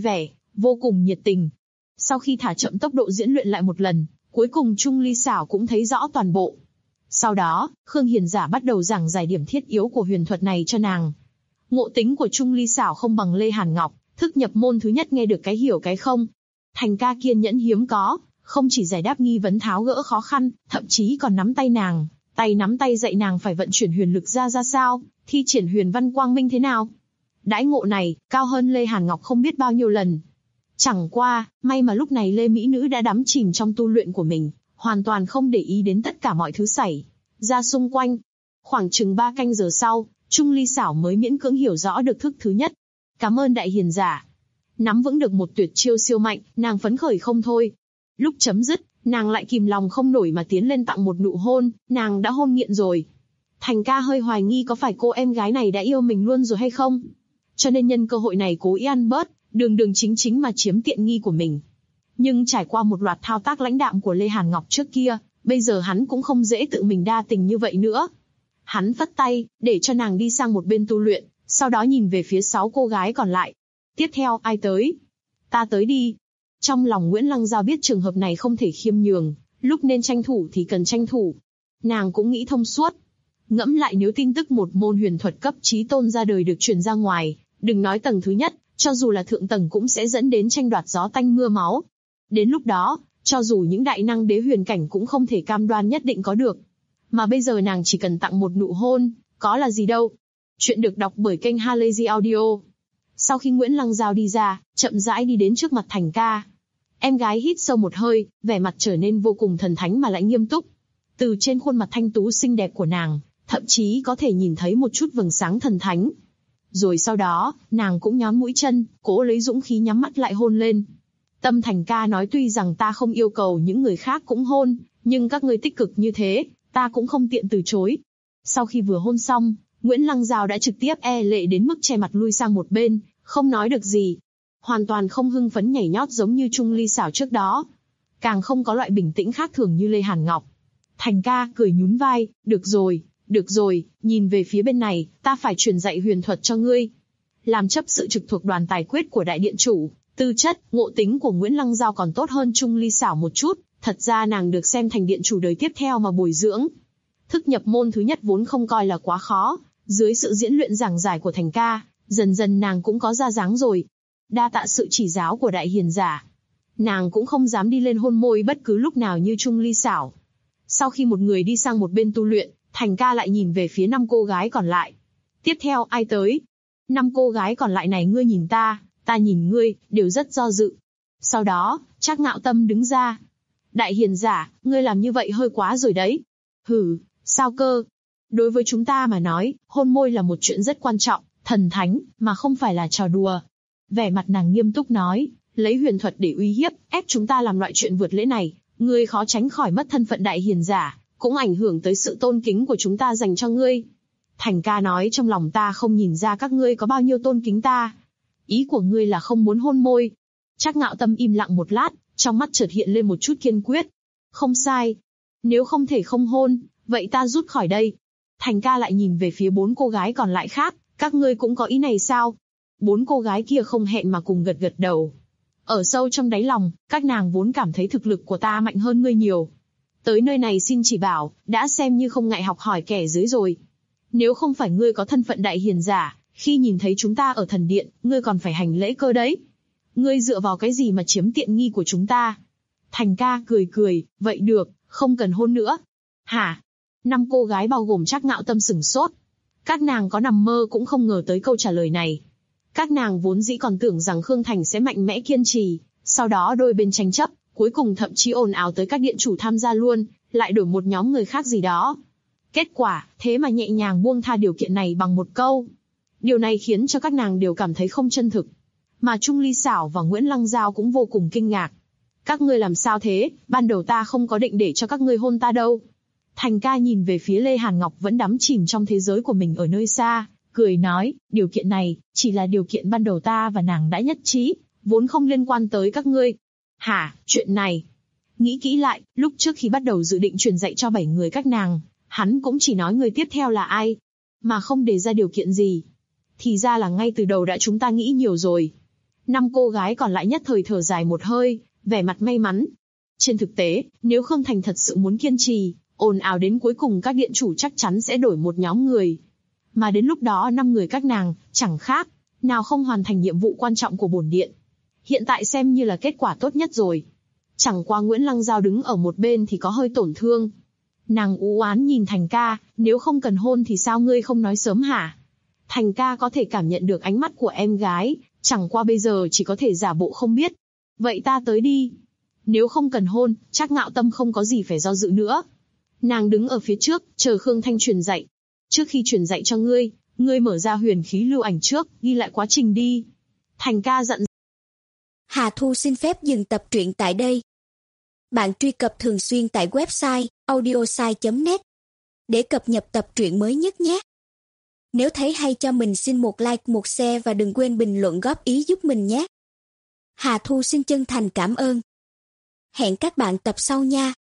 vô cùng nhiệt tình. Sau khi thả chậm tốc độ diễn luyện lại một lần, cuối cùng Chung Ly Xảo cũng thấy rõ toàn bộ. Sau đó, Khương Hiền Giả bắt đầu giảng giải điểm thiết yếu của huyền thuật này cho nàng. Ngộ tính của Chung Ly Xảo không bằng Lê Hàn Ngọc, thức nhập môn thứ nhất nghe được cái hiểu cái không. Thành ca kiên nhẫn hiếm có, không chỉ giải đáp nghi vấn tháo gỡ khó khăn, thậm chí còn nắm tay nàng, tay nắm tay dạy nàng phải vận chuyển huyền lực ra sao, thi triển huyền văn quang minh thế nào. Đãi ngộ này, cao hơn Lê Hàn Ngọc không biết bao nhiêu lần. Chẳng qua, may mà lúc này Lê Mỹ Nữ đã đắm chìm trong tu luyện của mình, hoàn toàn không để ý đến tất cả mọi thứ xảy ra xung quanh. Khoảng chừng 3 canh giờ sau, Chung Ly Xảo mới miễn cưỡng hiểu rõ được thức thứ nhất. Cảm ơn đại hiền giả. Nắm vững được một tuyệt chiêu siêu mạnh, nàng phấn khởi không thôi. Lúc chấm dứt, nàng lại kìm lòng không nổi mà tiến lên tặng một nụ hôn, nàng đã hôn nghiện rồi. Thành ca hơi hoài nghi có phải cô em gái này đã yêu mình luôn rồi hay không? Cho nên nhân cơ hội này cố ý ăn bớt, đường đường chính chính mà chiếm tiện nghi của mình. Nhưng trải qua một loạt thao tác lãnh đạm của Lê Hàn Ngọc trước kia, bây giờ hắn cũng không dễ tự mình đa tình như vậy nữa. Hắn phất tay, để cho nàng đi sang một bên tu luyện, sau đó nhìn về phía 6 cô gái còn lại. Tiếp theo, ai tới? Ta tới đi. Trong lòng Nguyễn Lăng Giao biết trường hợp này không thể khiêm nhường, lúc nên tranh thủ thì cần tranh thủ. Nàng cũng nghĩ thông suốt. Ngẫm lại nếu tin tức một môn huyền thuật cấp chí tôn ra đời được truyền ra ngoài, đừng nói tầng thứ nhất, cho dù là thượng tầng cũng sẽ dẫn đến tranh đoạt gió tanh mưa máu. Đến lúc đó, cho dù những đại năng đế huyền cảnh cũng không thể cam đoan nhất định có được. Mà bây giờ nàng chỉ cần tặng một nụ hôn, có là gì đâu. Chuyện được đọc bởi kênh Halazy Audio. Sau khi Nguyễn Lăng Giao đi ra, chậm rãi đi đến trước mặt Thành ca. Em gái hít sâu một hơi, vẻ mặt trở nên vô cùng thần thánh mà lại nghiêm túc. Từ trên khuôn mặt thanh tú xinh đẹp của nàng, thậm chí có thể nhìn thấy một chút vầng sáng thần thánh. Rồi sau đó, nàng cũng nhón mũi chân, cố lấy dũng khí nhắm mắt lại hôn lên. Tâm Thành ca nói tuy rằng ta không yêu cầu những người khác cũng hôn, nhưng các ngươi tích cực như thế, ta cũng không tiện từ chối. Sau khi vừa hôn xong, Nguyễn Lăng Giao đã trực tiếp e lệ đến mức che mặt lui sang một bên, không nói được gì. Hoàn toàn không hưng phấn nhảy nhót giống như Chung Ly Xảo trước đó. Càng không có loại bình tĩnh khác thường như Lê Hàn Ngọc. Thành ca cười nhún vai, được rồi, nhìn về phía bên này, ta phải truyền dạy huyền thuật cho ngươi. Làm chấp sự trực thuộc đoàn tài quyết của đại điện chủ, tư chất, ngộ tính của Nguyễn Lăng Giao còn tốt hơn Chung Ly Xảo một chút, thật ra nàng được xem thành điện chủ đời tiếp theo mà bồi dưỡng. Thức nhập môn thứ nhất vốn không coi là quá khó, dưới sự diễn luyện giảng giải của Thành ca, dần dần nàng cũng có ra dáng rồi. Đa tạ sự chỉ giáo của đại hiền giả. Nàng cũng không dám đi lên hôn môi bất cứ lúc nào như Chung Ly Xảo. Sau khi một người đi sang một bên tu luyện, Thành ca lại nhìn về phía 5 cô gái còn lại. Tiếp theo ai tới? 5 cô gái còn lại này ngươi nhìn ta nhìn ngươi, đều rất do dự. Sau đó, Trác Ngạo Tâm đứng ra. Đại hiền giả, ngươi làm như vậy hơi quá rồi đấy. Hừ, sao cơ? Đối với chúng ta mà nói, hôn môi là một chuyện rất quan trọng, thần thánh, mà không phải là trò đùa. Vẻ mặt nàng nghiêm túc nói, lấy huyền thuật để uy hiếp, ép chúng ta làm loại chuyện vượt lễ này, ngươi khó tránh khỏi mất thân phận đại hiền giả, cũng ảnh hưởng tới sự tôn kính của chúng ta dành cho ngươi. Thành ca nói trong lòng ta không nhìn ra các ngươi có bao nhiêu tôn kính ta. Ý của ngươi là không muốn hôn môi. Trác Ngạo Tâm im lặng một lát, trong mắt chợt hiện lên một chút kiên quyết. Không sai. Nếu không thể không hôn, vậy ta rút khỏi đây. Thành ca lại nhìn về phía 4 cô gái còn lại khác, các ngươi cũng có ý này sao? 4 cô gái kia không hẹn mà cùng gật gật đầu. Ở sâu trong đáy lòng, các nàng vốn cảm thấy thực lực của ta mạnh hơn ngươi nhiều. Tới nơi này xin chỉ bảo, đã xem như không ngại học hỏi kẻ dưới rồi. Nếu không phải ngươi có thân phận đại hiền giả, khi nhìn thấy chúng ta ở thần điện, ngươi còn phải hành lễ cơ đấy. Ngươi dựa vào cái gì mà chiếm tiện nghi của chúng ta? Thành ca cười, vậy được, không cần hôn nữa. Hả? 5 cô gái bao gồm Trác Ngạo Tâm sửng sốt. Các nàng có nằm mơ cũng không ngờ tới câu trả lời này. Các nàng vốn dĩ còn tưởng rằng Khương Thành sẽ mạnh mẽ kiên trì, sau đó đôi bên tranh chấp, cuối cùng thậm chí ồn ào tới các điện chủ tham gia luôn, lại đổi một nhóm người khác gì đó. Kết quả, thế mà nhẹ nhàng buông tha điều kiện này bằng một câu. Điều này khiến cho các nàng đều cảm thấy không chân thực. Mà Chung Ly Xảo và Nguyễn Lăng Giao cũng vô cùng kinh ngạc. Các ngươi làm sao thế, ban đầu ta không có định để cho các ngươi hôn ta đâu. Thành ca nhìn về phía Lê Hàn Ngọc vẫn đắm chìm trong thế giới của mình ở nơi xa, cười nói, điều kiện này, chỉ là điều kiện ban đầu ta và nàng đã nhất trí, vốn không liên quan tới các ngươi. Hả, chuyện này? Nghĩ kỹ lại, lúc trước khi bắt đầu dự định truyền dạy cho 7 người các nàng, hắn cũng chỉ nói người tiếp theo là ai, mà không đề ra điều kiện gì. Thì ra là ngay từ đầu đã chúng ta nghĩ nhiều rồi. 5 cô gái còn lại nhất thời thở dài một hơi, vẻ mặt may mắn. Trên thực tế, nếu Khương Thành thật sự muốn kiên trì, ồn ào đến cuối cùng các điện chủ chắc chắn sẽ đổi một nhóm người. Mà đến lúc đó 5 người các nàng, chẳng khác nào không hoàn thành nhiệm vụ quan trọng của bổn điện. Hiện tại xem như là kết quả tốt nhất rồi. Chẳng qua Nguyễn Lăng Giao đứng ở một bên thì có hơi tổn thương. Nàng u oán nhìn Thành ca, nếu không cần hôn thì sao ngươi không nói sớm hả? Thành ca có thể cảm nhận được ánh mắt của em gái, chẳng qua bây giờ chỉ có thể giả bộ không biết. Vậy ta tới đi. Nếu không cần hôn, chắc Ngạo Tâm không có gì phải do dự nữa. Nàng đứng ở phía trước, chờ Khương Thanh truyền dạy. Trước khi truyền dạy cho ngươi mở ra huyền khí lưu ảnh trước, ghi lại quá trình đi. Thành ca dặn. Hà Thu xin phép dừng tập truyện tại đây. Bạn truy cập thường xuyên tại website audiosai.net để cập nhật tập truyện mới nhất nhé. Nếu thấy hay cho mình xin một like, một share và đừng quên bình luận góp ý giúp mình nhé. Hà Thu xin chân thành cảm ơn. Hẹn các bạn tập sau nha.